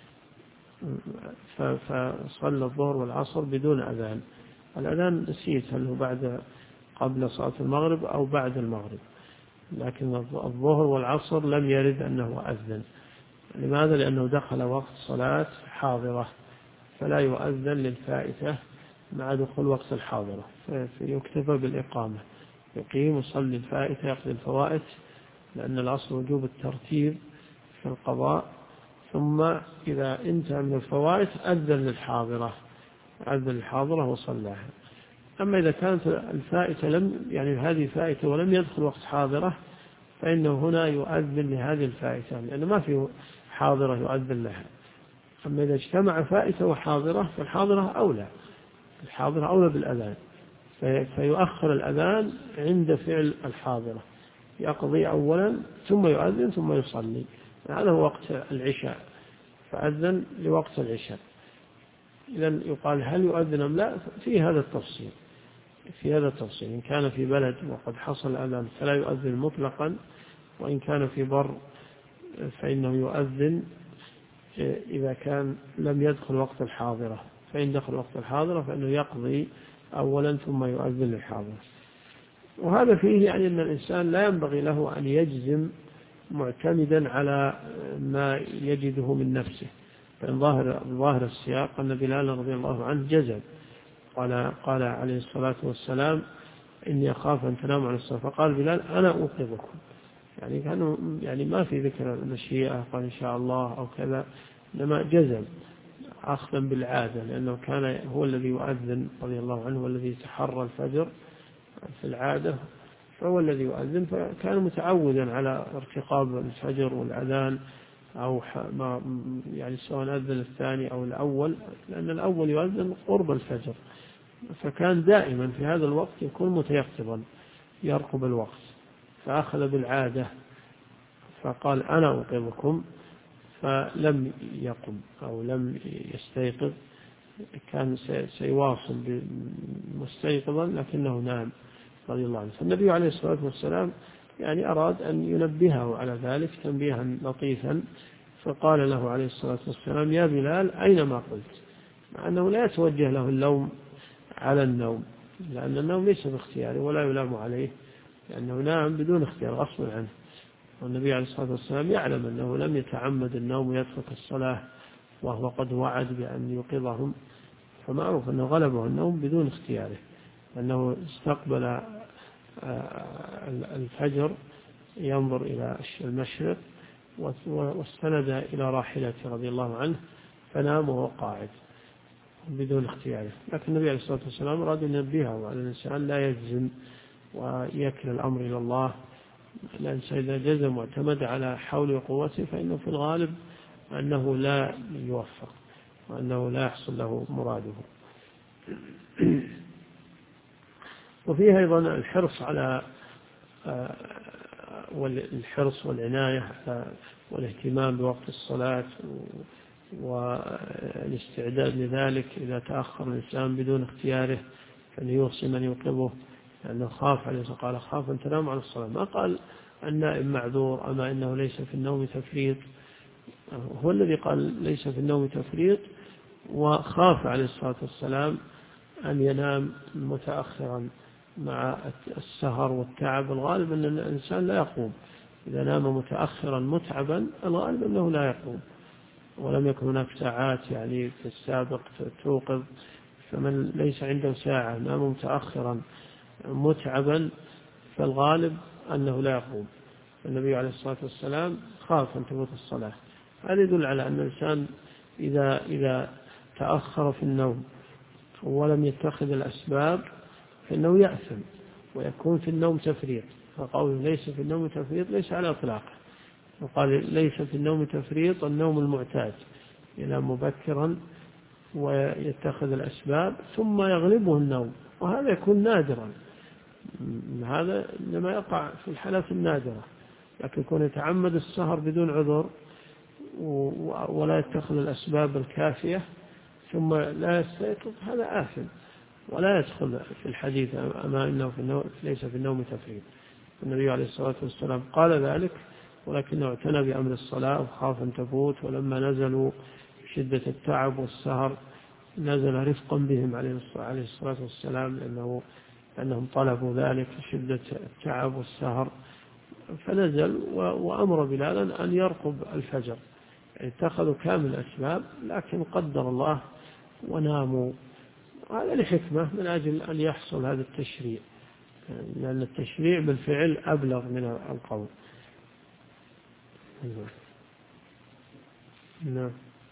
فصلى الظهر والعصر بدون أذان. الأذان نسيت هل هو قبل صلاة المغرب أو بعد المغرب، لكن الظهر والعصر لم يرد أنه أذن. لماذا؟ لأنه دخل وقت صلاة حاضرة فلا يؤذن للفائتة مع دخول وقت الحاضرة، فيكتفى بالإقامة، يقيم ويصلي الفائتة يقضي الفوائت، لأن الأصل وجوب الترتيب في القضاء، ثم إذا انتهى من الفوائت أذن للحاضرة وصلاها. أما إذا كانت الفائتة هذه فائتة ولم يدخل وقت حاضرة فإنه هنا يؤذن لهذه الفائتة، لأنه ما في حاضرة يؤذن لها. أما إذا اجتمع فائتة وحاضرة فالحاضرة أولى، الحاضرة أولى بالأذان، فيؤخر الأذان عند فعل الحاضرة، يقضي أولا ثم يؤذن ثم يصلي. هذا هو وقت العشاء، فأذن لوقت العشاء. إذن يقال هل يؤذن أم لا؟ في هذا التفصيل. إن كان في بلد وقد حصل الأذان فلا يؤذن مطلقا، وإن كان في بر فإنه يؤذن إذا كان لم يدخل وقت الحاضرة، فإن دخل وقت الحاضرة فإنه يقضي أولا ثم يؤذن للحاضرة. وهذا فيه أن الإنسان لا ينبغي له أن يجزم معتمدا على ما يجده من نفسه، فإن ظاهر السياق أن بلال رضي الله عنه جزم، قال عليه الصلاة والسلام إني أخاف أن تناموا عن الصلاة، فقال بلال أنا أوقظكم. كانوا ما في ذكر المشيئة قال إن شاء الله أو كذا، إنما جزم أخذا بالعادة، لأنه كان هو الذي يؤذن رضي الله عنه، والذي يتحرى الفجر في العادة، فهو الذي يؤذن، فكان متعودا على ارتقاب الفجر والأذان، أو يعني سواء أذن الثاني أو الأول، لأن الأول يؤذن قرب الفجر، فكان دائما في هذا الوقت يكون متيقظا يرقب الوقت، فأخذ بالعادة فقال أنا أوقظكم، فلم يقم أو لم يستيقظ، كان سيواصل مستيقظا لكنه نام رضي الله عنه. فالنبي عليه الصلاة والسلام يعني أراد أن ينبهه على ذلك تنبيها لطيفا، فقال له عليه الصلاة والسلام يا بلال أينما قلت، مع أنه لا يتوجه له اللوم على النوم، لأن النوم ليس باختياره ولا يلام عليه، لأنه نام بدون اختيار غصب عنه، والنبي عليه الصلاة والسلام يعلم أنه لم يتعمد النوم ويترك الصلاة وهو قد وعد بأن يوقظهم، فمعروف أنه غلبه النوم بدون اختياره، أنه استقبل الفجر ينظر إلى المشرق واستند إلى راحلته رضي الله عنه، فنام وهو قاعد بدون اختياره. لكن النبي عليه الصلاة والسلام أراد أن ينبهه على الإنسان لا يجزم ويكل الأمر إلى الله، الإنسان إذا جزم واعتمد على حول وقوته فإنه في الغالب أنه لا يوفق وأنه لا يحصل له مراده. وفيه أيضا الحرص على والحرص والعناية والاهتمام بوقت الصلاة والاستعداد لذلك إذا تأخر الإنسان بدون اختياره، فأن يوصي من يوقظه، لأنه خاف عليه قال خاف أن تنام عن الصلاة، ما قال النائم معذور، أما إنه ليس في النوم تفريط، هو الذي قال ليس في النوم تفريط، وخاف عليه الصلاة والسلام أن ينام متأخرا مع السهر والتعب، الغالب أن الإنسان لا يقوم، إذا نام متأخرا متعبا الغالب أنه لا يقوم، ولم يكن هناك ساعات يعني في السابق توقظ، فمن ليس عنده ساعة نام متأخرا متعبا فالغالب أنه لا يقوم. النبي عليه الصلاة والسلام خاف أن تفوت الصلاة. هذا يدل على أن الإنسان إذا تأخر في النوم ولم يتخذ الأسباب فإنه يأثم ويكون في النوم تفريط، فقوله ليس في النوم تفريط ليس على إطلاقه، وقال ليس في النوم تفريط النوم المعتاد، ينام مبكرا ويتخذ الأسباب ثم يغلبه النوم، وهذا يكون نادرا، هذا إنما يقع في الحالات النادرة، لكن يكون يتعمد السهر بدون عذر ولا يتخذ الأسباب الكافية ثم لا يستيقظ، هذا آثم ولا يدخل في الحديث أما إنه ليس في النوم تفريط. النبي عليه الصلاة والسلام قال ذلك، ولكنه اعتنى بأمر الصلاة وخاف أن تفوت، ولما نزلوا شدة التعب والسهر نزل رفقا بهم عليه الصلاة والسلام، لأنهم طلبوا ذلك شدة التعب والسهر، فنزل وأمر بلالا أن يرقب الفجر، اتخذوا كامل الأسباب لكن قدر الله وناموا، هذا لحكمة من أجل أن يحصل هذا التشريع، لأن التشريع بالفعل أبلغ من القول. نعم.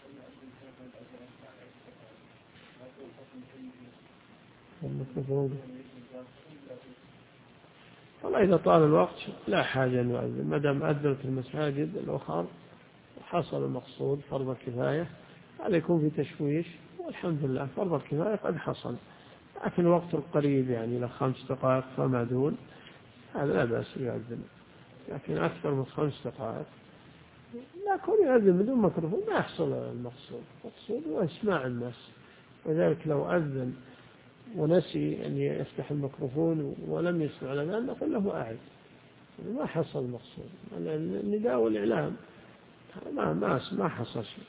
والله إذا طال الوقت لا حاجة أن يؤذن، ما دام أذن في المساجد الأخرى حصل المقصود فرض الكفاية، هذا يكون في تشويش، والحمد لله فرض الكفاية قد حصل، لكن الوقت القريب يعني إلى 5 دقائق فما دون هذا لا بأس يؤذن، لكن أكثر من 5 دقائق لا كون يؤذن بدون ميكروفون ما يحصل المقصود هو إسماع الناس، وذلك لو أذن ونسي أن يفتح الميكروفون ولم يسمع الأذان نقول له أعد، ما حصل المقصود، النداء والإعلام ما حصل شيء.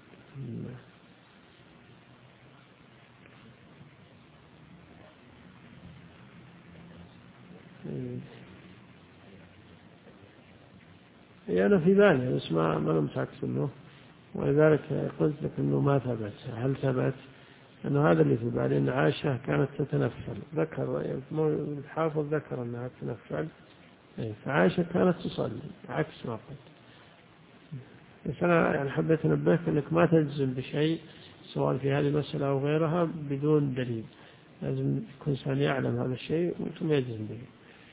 أنا في بالي بس ما لم تأكد منه، ولذلك قلت لك أنه ما ثبت. هل ثبت؟ أنه هذا اللي في بالي، أن عائشة كانت تتنفل، ذكر الحافظ ذكر أنها تتنفل، فعائشة كانت تصلي عكس ما قلت. بس أنا يعني حبيت أنبهك أنك ما تجزم بشيء سواء في هذه المسألة أو غيرها بدون دليل، لازم يكون إنسان يعلم هذا الشيء ثم يجزم به.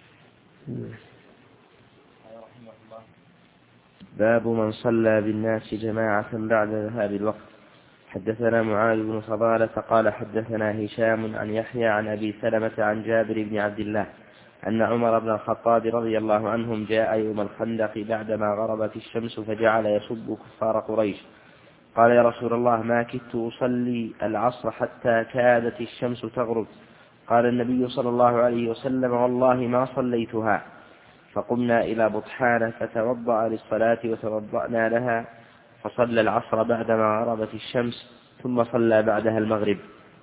باب من صلى بالناس جماعة بعد ذهاب الوقت. حدثنا معاذ بن فضالة قال حدثنا هشام عن يحيى عن أبي سلمة عن جابر بن عبد الله أن عمر بن الخطاب رضي الله عنهم جاء يوم الخندق بعدما غربت الشمس فجعل يسب كفار قريش. قال يا رسول الله ما كدت أصلي العصر حتى كادت الشمس تغرب. قال النبي صلى الله عليه وسلم والله ما صليتها. فقمنا إلى بطحان فتوضأ للصلاة وتوضأنا لها، فصلى العصر بعدما غربت الشمس ثم صلى بعدها المغرب.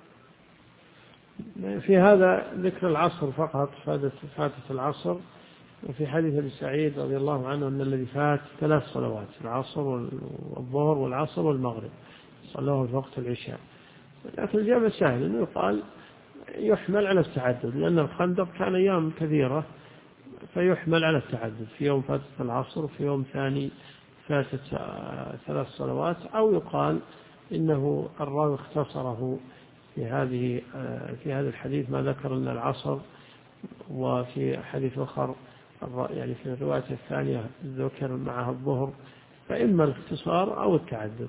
في هذا ذكر العصر فقط، فاتت العصر. وفي حديث ابي سعيد رضي الله عنه أن الذي فات 3 صلوات، العصر والظهر والعصر والمغرب، صلوه في وقت العشاء. لكن الجامع سهل أنه يقال يحمل على التعدد، لأن الخندق كان أيام كثيرة فيحمل على التعدد، في يوم فاتت العصر وفي يوم ثاني فاتت 3 صلوات، أو يقال إنه الراوي اختصره في هذا الحديث ما ذكر أن العصر، وفي حديث آخر يعني في الرواية الثانية ذكر معها الظهر، فإما الاختصار أو التعدد.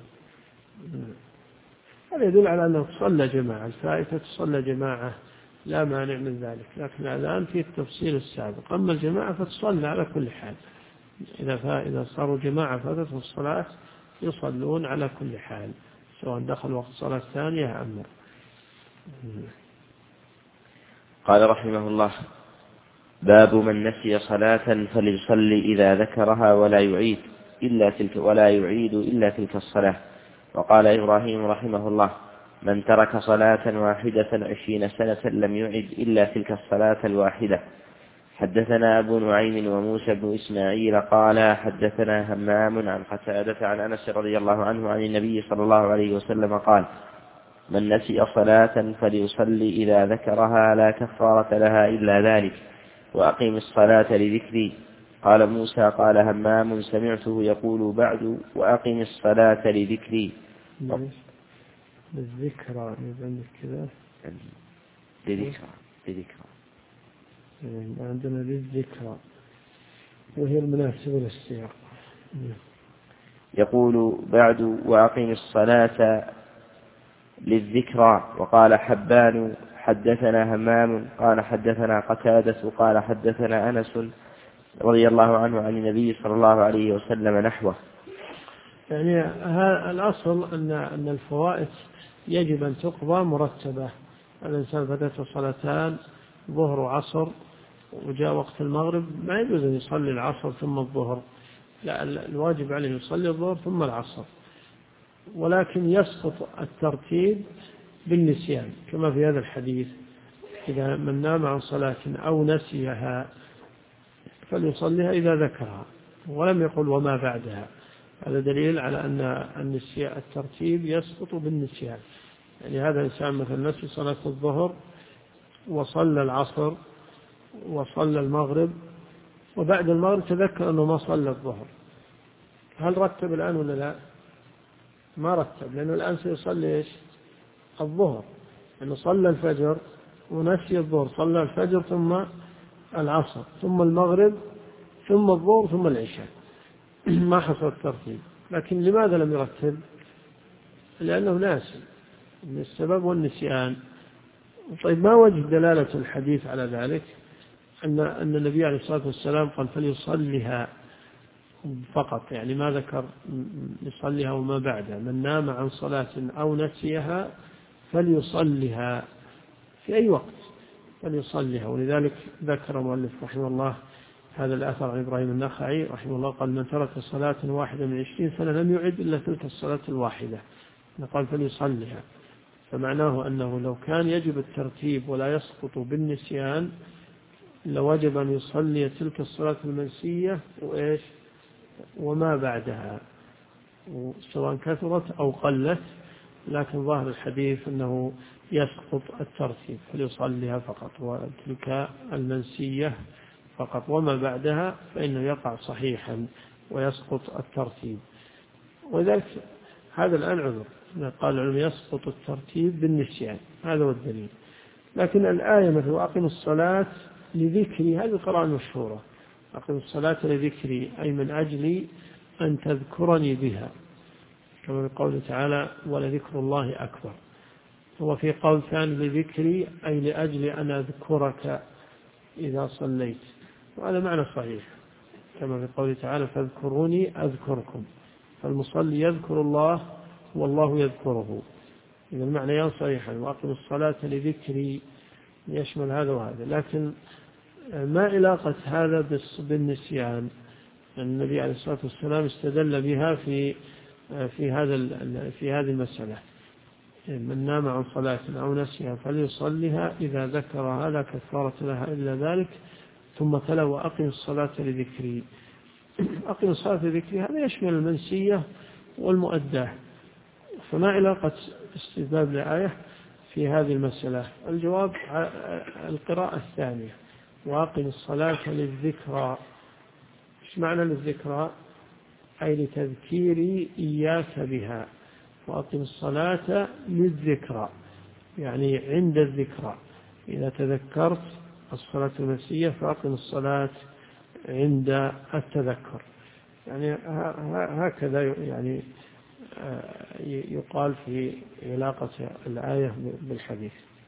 هذا يدل على أنه تصلى جماعة، الفائتة تصلى جماعة لا مانع من ذلك، لكن الآن في التفصيل السابق. أما الجماعة فتصلى على كل حال، إذا صاروا جماعة فاتتهم الصلاة يصلون على كل حال، سواء دخل وقت صلاة ثانية أم لا. قال رحمه الله باب من نسي صلاة فليصلي إذا ذكرها ولا يعيد إلا تلك الصلاة. وقال إبراهيم رحمه الله من ترك صلاة واحدة 20 سنة لم يعد إلا تلك الصلاة الواحدة. حدثنا أبو نعيم وموسى بن إسماعيل قال حدثنا همام عن قتادة عن أنس رضي الله عنه عن النبي صلى الله عليه وسلم قال من نسي صلاة فليصلي إذا ذكرها لا كفارة لها إلا ذلك، وأقيم الصلاة لذكري. قال موسى قال همام سمعته يقول بعد وأقيم الصلاة لذكري. للذكرى عندك كذا، لذكرى عندنا للذكرى وهي المناسبة للسياق. يقول بعد وأقيم الصلاة للذكرى. وقال حبان حدثنا همام قال حدثنا قتادة قال حدثنا أنس رضي الله عنه عن النبي صلى الله عليه وسلم نحوه. يعني الأصل أن الفوائد يجب أن تقضى مرتبة. الإنسان فاتته صلاتان ظهر وعصر وجاء وقت المغرب، ما يجوز أن يصلي العصر ثم الظهر، لا، الواجب عليه يصلي الظهر ثم العصر. ولكن يسقط الترتيب بالنسيان كما في هذا الحديث، إذا من نام عن صلاة أو نسيها فليصليها إذا ذكرها، ولم يقل وما بعدها. هذا دليل على أن الترتيب يسقط بالنسيان. يعني هذا الإنسان مثلا نسي صلاة الظهر وصلى العصر وصلى المغرب، وبعد المغرب تذكر أنه ما صلى الظهر، هل رتب الآن ولا لا؟ ما رتب، لأنه الآن سيصلي الظهر، لأنه صلى الفجر ونسي الظهر، صلى الفجر ثم العصر ثم المغرب ثم الظهر ثم العشاء، ما حصل الترتيب. لكن لماذا لم يرتب؟ لأنه ناسي، من السبب والنسيان. طيب ما وجه دلالة الحديث على ذلك؟ أن النبي عليه الصلاة والسلام قال فليصليها فقط، يعني ما ذكر يصليها وما بعدها. من نام عن صلاة أو نسيها فليصليها في أي وقت، فليصليها. ولذلك ذكر المؤلف رحمه الله هذا الأثر عن إبراهيم النخعي رحمه الله قال من ترك صلاة واحدة من 20 سنة لم يعد إلا تلك الصلاة الواحدة، قال فليصليها. فمعناه أنه لو كان يجب الترتيب ولا يسقط بالنسيان لوجب أن يصلي تلك الصلاة المنسية وما بعدها، سواء كثرت أو قلت. لكن ظاهر الحديث أنه يسقط الترتيب، فليصليها فقط، وتلك المنسية فقط، وما بعدها فإنه يقع صحيحا ويسقط الترتيب. وذلك هذا الآن عذر، قال العلماء يسقط الترتيب بالنسيان، هذا هو الدليل. لكن الآية مثل وأقم الصلاة لذكري، هذه القراءة المشهورة، أقم الصلاة لذكري أي من أجل أن تذكرني بها، كما في قوله تعالى ولذكر الله أكبر. هو في قول ثاني لذكري أي لأجل أن أذكرك إذا صليت، وهذا معنى صحيح، كما في قوله تعالى فاذكروني أذكركم، فالمصلي يذكر الله والله يذكره، إذا المعنى صحيحا. وأقم الصلاة لذكري يشمل هذا وهذا. لكن ما علاقة هذا بالنسيان؟ النبي عليه الصلاة والسلام استدل بها في هذه المسألة، من نام عن صلاة أو نسيها فليصلها إذا ذكرها لا كفارة لها إلا ذلك، ثم تلا وأقم الصلاة لذكري. أقم الصلاة لذكري هذا يشمل المنسية والمؤداه، فما علاقة استدلال الآية في هذه المسألة؟ الجواب القراءة الثانية وأقم الصلاة للذكرى. إيش معنى للذكرى؟ أي لتذكيري إياك بها، وأقم الصلاة للذكرى يعني عند الذكرى، إذا تذكرت الصلاة المنسية فأقم الصلاة عند التذكر، يعني هكذا يعني يقال في علاقة الآية بالحديث.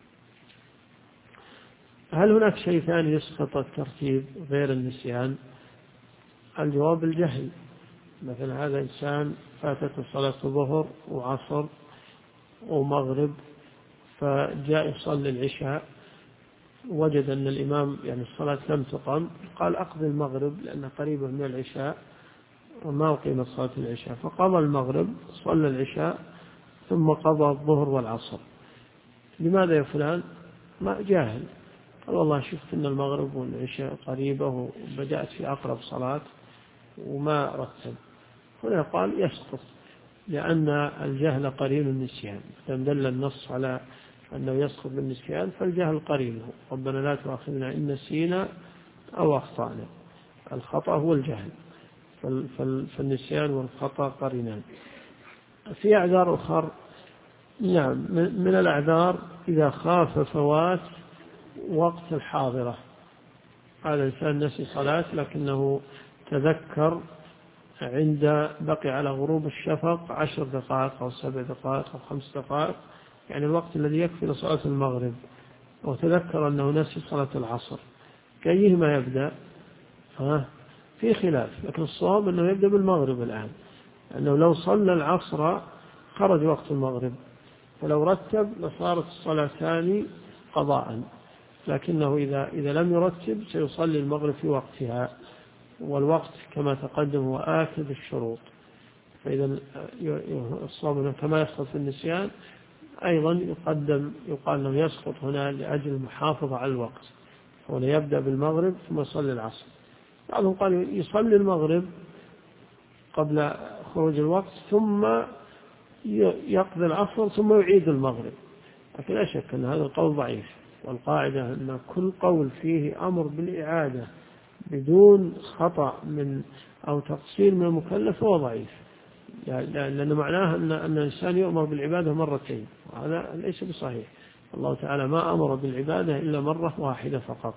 هل هناك شيء ثاني يسقط الترتيب غير النسيان؟ الجواب الجهل. مثلا هذا إنسان فاتته صلاة الظهر وعصر ومغرب، فجاء يصلي العشاء، وجد أن الإمام يعني الصلاة لم تقم، قال أقضي المغرب لأنه قريبة من العشاء وما أقيمت صلاة العشاء، فقضى المغرب صلى العشاء ثم قضى الظهر والعصر. لماذا يا فلان؟ ما جاهل، قال والله شفت أن المغرب والعشاء قريبة وبدأت في أقرب صلاة وما رتب. هنا قال يسقط، لأن الجهل قرين النسيان، دل النص على أنه يسقط بالنسيان فالجهل قرينه، ربنا لا تؤاخذنا إن نسينا أو أخطأنا. الخطأ هو الجهل، فالنسيان والخطأ قرينان. في أعذار أخرى، نعم، من الأعذار إذا خاف فوات وقت الحاضرة، هذا الإنسان نسي صلاة لكنه تذكر عند بقي على غروب الشفق 10 دقائق أو 7 دقائق أو 5 دقائق، يعني الوقت الذي يكفي لصلاة المغرب، وتذكر أنه نسي صلاة العصر، كأيهما يبدأ؟ في خلاف، لكن الصواب أنه يبدأ بالمغرب الآن، أنه لو صلى العصر خرج وقت المغرب، فلو رتب لصارت الصلاتان قضاء، لكنه إذا لم يرتب سيصلي المغرب في وقتها، والوقت كما تقدم هو آكد الشروط، فإذا الصواب كما يسقط في النسيان أيضا يقال أنه يسقط هنا لأجل المحافظة على الوقت، هنا يبدأ بالمغرب ثم يصلي العصر. بعضهم قال يصلي المغرب قبل خروج الوقت ثم يقضي العصر ثم يعيد المغرب، لكن لا شك أن هذا القول ضعيف، والقاعدة أن كل قول فيه أمر بالإعادة بدون خطأ أو تقصير من المكلف هو ضعيف، لأن معناه أن الإنسان يؤمر بالعبادة مرتين، وهذا ليس بصحيح. الله تعالى ما أمر بالعبادة إلا مرة واحدة فقط،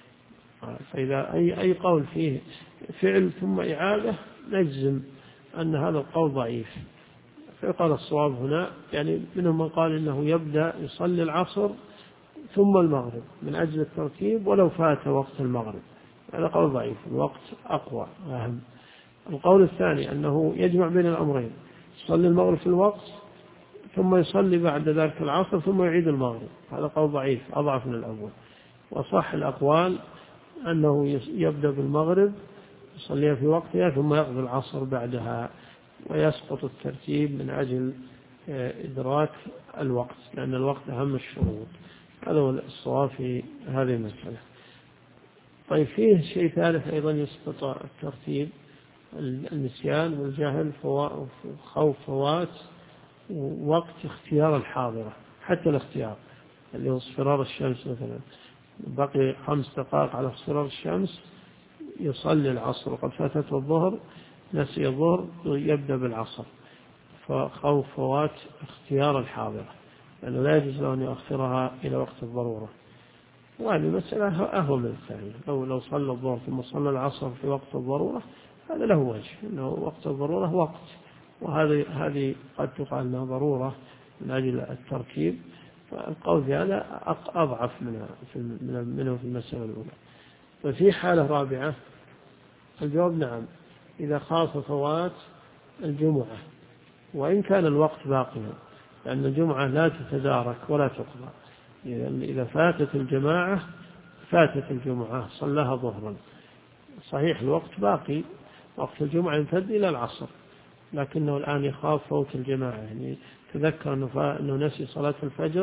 فإذا أي قول فيه فعل ثم إعادة نجزم أن هذا القول ضعيف. فقال الصواب هنا، يعني منهم من قال إنه يبدأ يصلي العصر ثم المغرب من أجل الترتيب ولو فات وقت المغرب، هذا قول ضعيف، الوقت أقوى أهم. القول الثاني أنه يجمع بين الأمرين، يصلي المغرب في الوقت ثم يصلي بعد ذلك العصر ثم يعيد المغرب، هذا قول ضعيف أضعف من الأول. وصح الأقوال أنه يبدأ بالمغرب يصليها في وقتها ثم يقضي العصر بعدها، ويسقط الترتيب من أجل إدراك الوقت، لأن الوقت أهم الشروط. هذا هو الصواب في هذه المسألة. طيب فيه شيء ثالث أيضا يسقط الترتيب، النسيان والجهل، خوف فوات وقت اختيار الحاضرة، حتى الاختيار اللي هو اصفرار الشمس مثلا، بقي 5 دقائق على اصفرار الشمس يصلي العصر وقد فاتته الظهر، نسي الظهر يبدأ بالعصر، خوف فوات اختيار الحاضرة، لأنه لا يجوز له أن يؤخرها إلى وقت الضرورة. وهذه مسألة أهون من الثانية. لو صلى الظهر ثم صلى العصر في وقت الضرورة هذا له وجه، إنه وقت الضرورة وقت، وهذه قد تقال أنها ضرورة من أجل التركيب، فالقول في هذا أضعف منه في المسألة الأولى. وفي حالة رابعة الجواب نعم، إذا خاف فوات الجمعة وإن كان الوقت باقيا، لأن الجمعة لا تتدارك ولا تقضى. إذا فاتت الجماعة فاتت الجمعة صلاها ظهرا، صحيح الوقت باقي، وقت الجمعة يمتد إلى العصر، لكنه الآن يخاف فوت الجماعة، يعني تذكر أنه نسي صلاة الفجر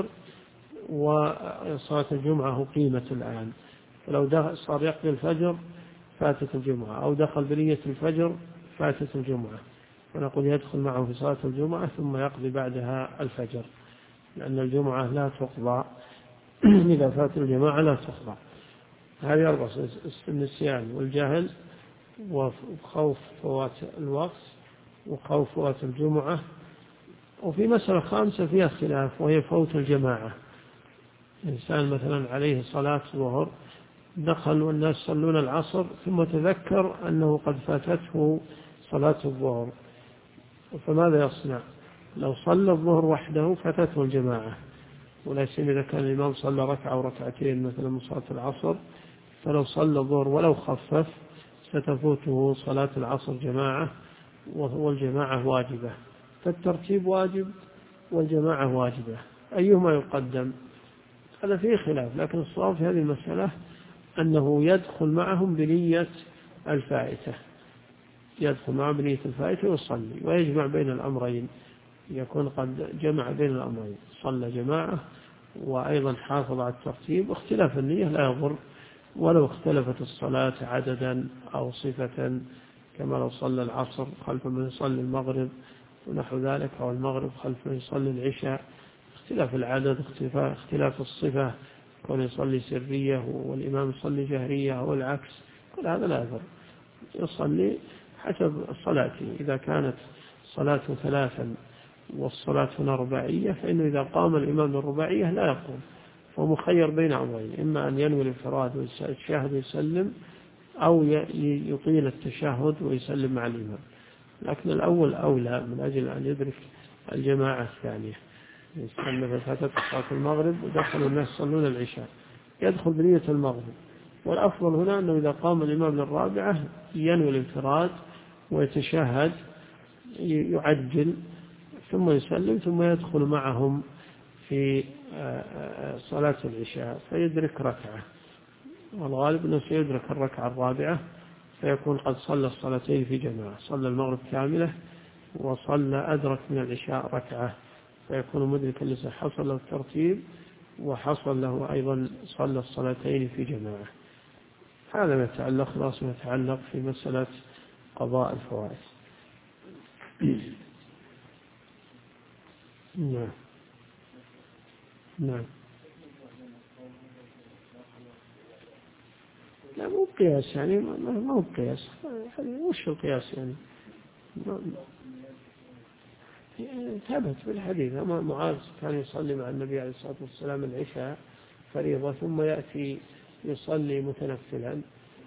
وصلاة الجمعة أقيمت الآن، فلو صار يقضي الفجر فاتت الجمعة، أو دخل بنية الفجر فاتت الجمعة، فنقول يدخل معه في صلاة الجمعة ثم يقضي بعدها الفجر، لأن الجمعة لا تقضى إذا فات الجماعة لا تقضى. هذه أربع: النسيان والجهل وخوف فوات الوقت وخوف فوات الجمعة. وفي مسألة خامسة فيها خلاف، وهي فوت الجماعة. إنسان مثلا عليه صلاة ظهر، دخل والناس صلون العصر ثم تذكر أنه قد فاتته صلاة الظهر، فماذا يصنع؟ لو صلى الظهر وحده فاتته الجماعة، ولا سيما إذا كان الإمام صلى ركعة أو ركعتين مثلا من صلاة العصر، فلو صلى الظهر ولو خفف ستفوته صلاة العصر جماعة، وهو الجماعة واجبة، فالترتيب واجب والجماعة واجبة، أيهما يقدم؟ هذا فيه خلاف، لكن الصواب في هذه المسألة أنه يدخل معهم بنية الفائتة، يدخل معهم بنية الفائتة ويصلي، ويجمع بين الأمرين، يكون قد جمع بين الأمرين، صلى جماعة وأيضا حافظ على الترتيب. واختلاف النية لا يضر، ولو اختلفت الصلاة عددا أو صفة، كما لو صلى العصر خلف من يصلي المغرب ونحو ذلك، أو المغرب خلف من يصلي العشاء، اختلاف العدد، اختلاف الصفة، كون يصلي سرية والإمام يصلي جهرية أو العكس، كل هذا لا يضر، يصلي حسب صلاته. إذا كانت صلاة ثلاثا والصلاة هنا رباعية، فإنه إذا قام الإمام الرباعية لا يقوم، فهو مخير بين أمرين: إما أن ينوي الانفراد والتشهد ويسلم، أو يطيل التشهد ويسلم مع الإمام، لكن الأول أولى من أجل أن يدرك الجماعة الثانية. مثلا فاتت صلاة المغرب ودخل الناس يصلون العشاء، يدخل بنية المغرب، والأفضل هنا أنه إذا قام الإمام للرابعة ينوي الانفراد ويتشهد، يعجل ثم يسلم، ثم يدخل معهم في صلاة العشاء فيدرك ركعة، والغالب أنه سيدرك الركعة الرابعة، فيكون قد صلى الصلاتين في جماعة، صلى المغرب كاملة وصلى أدرك من العشاء ركعة، فيكون مدركا لسه حصل له الترتيب وحصل له أيضا صلى الصلاتين في جماعة. هذا ما يتعلق خلاص ما يتعلق في مسألة قضاء الفوائد. نعم نعم. لا مو قياس، يعني ما هو قياس، وش القياس يعني؟ ثبت في الحديث، أما معاذ كان يصلي مع النبي عليه الصلاة والسلام العشاء فريضة ثم يأتي يصلي متنفلا.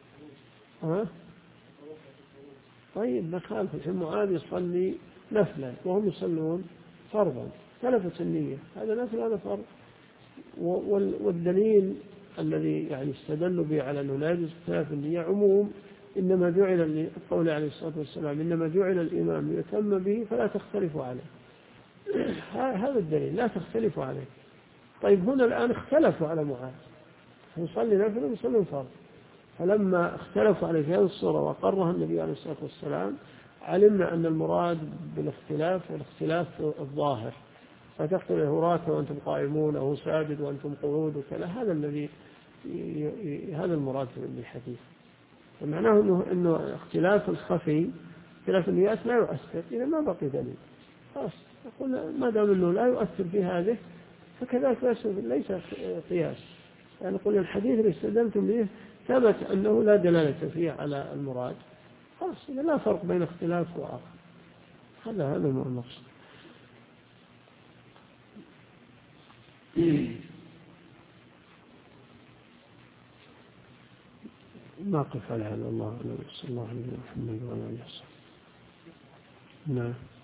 طيب ما خالف، الحين معاذ يصلي نفلا وهم يصلون فرضا، اختلفت النية، هذا نفل هذا فرض. والدليل الذي يعني استدلوا به على أنه لا يجوز اختلاف النية عموم إنما جعل القول عليه الصلاة والسلام إنما جعل الإمام يتم به فلا تختلفوا عليه، هذا الدليل لا تختلفوا عليه. طيب هنا الآن اختلفوا على معاذ، يصلي نفلا ويصلي فرض، فلما اختلفوا عليه في هذه الصورة وقرها النبي عليه الصلاة والسلام علمنا أن المراد بالاختلاف والاختلاف الظاهر، فتختلف راكع وأنتم قائمون أو ساجد وأنتم قعود وكذا، هذا الذي هذا المراد بالحديث. فمعناه إنه اختلاف الخفي اختلاف النيات لا يؤثر إذا ما بقي دليل، خلاص نقول ما دام أنه لا يؤثر في هذه فكذلك ليس قياس، يعني نقول الحديث اللي استدلتم به ثبت أنه لا دلالة فيه على المراد، خلاص إذا لا فرق بين اختلاف وآخر، هذا المقصود. نقف على هذا. الله أعلم. صلى الله عليه وسلم وعلى آله وصحبه. نعم.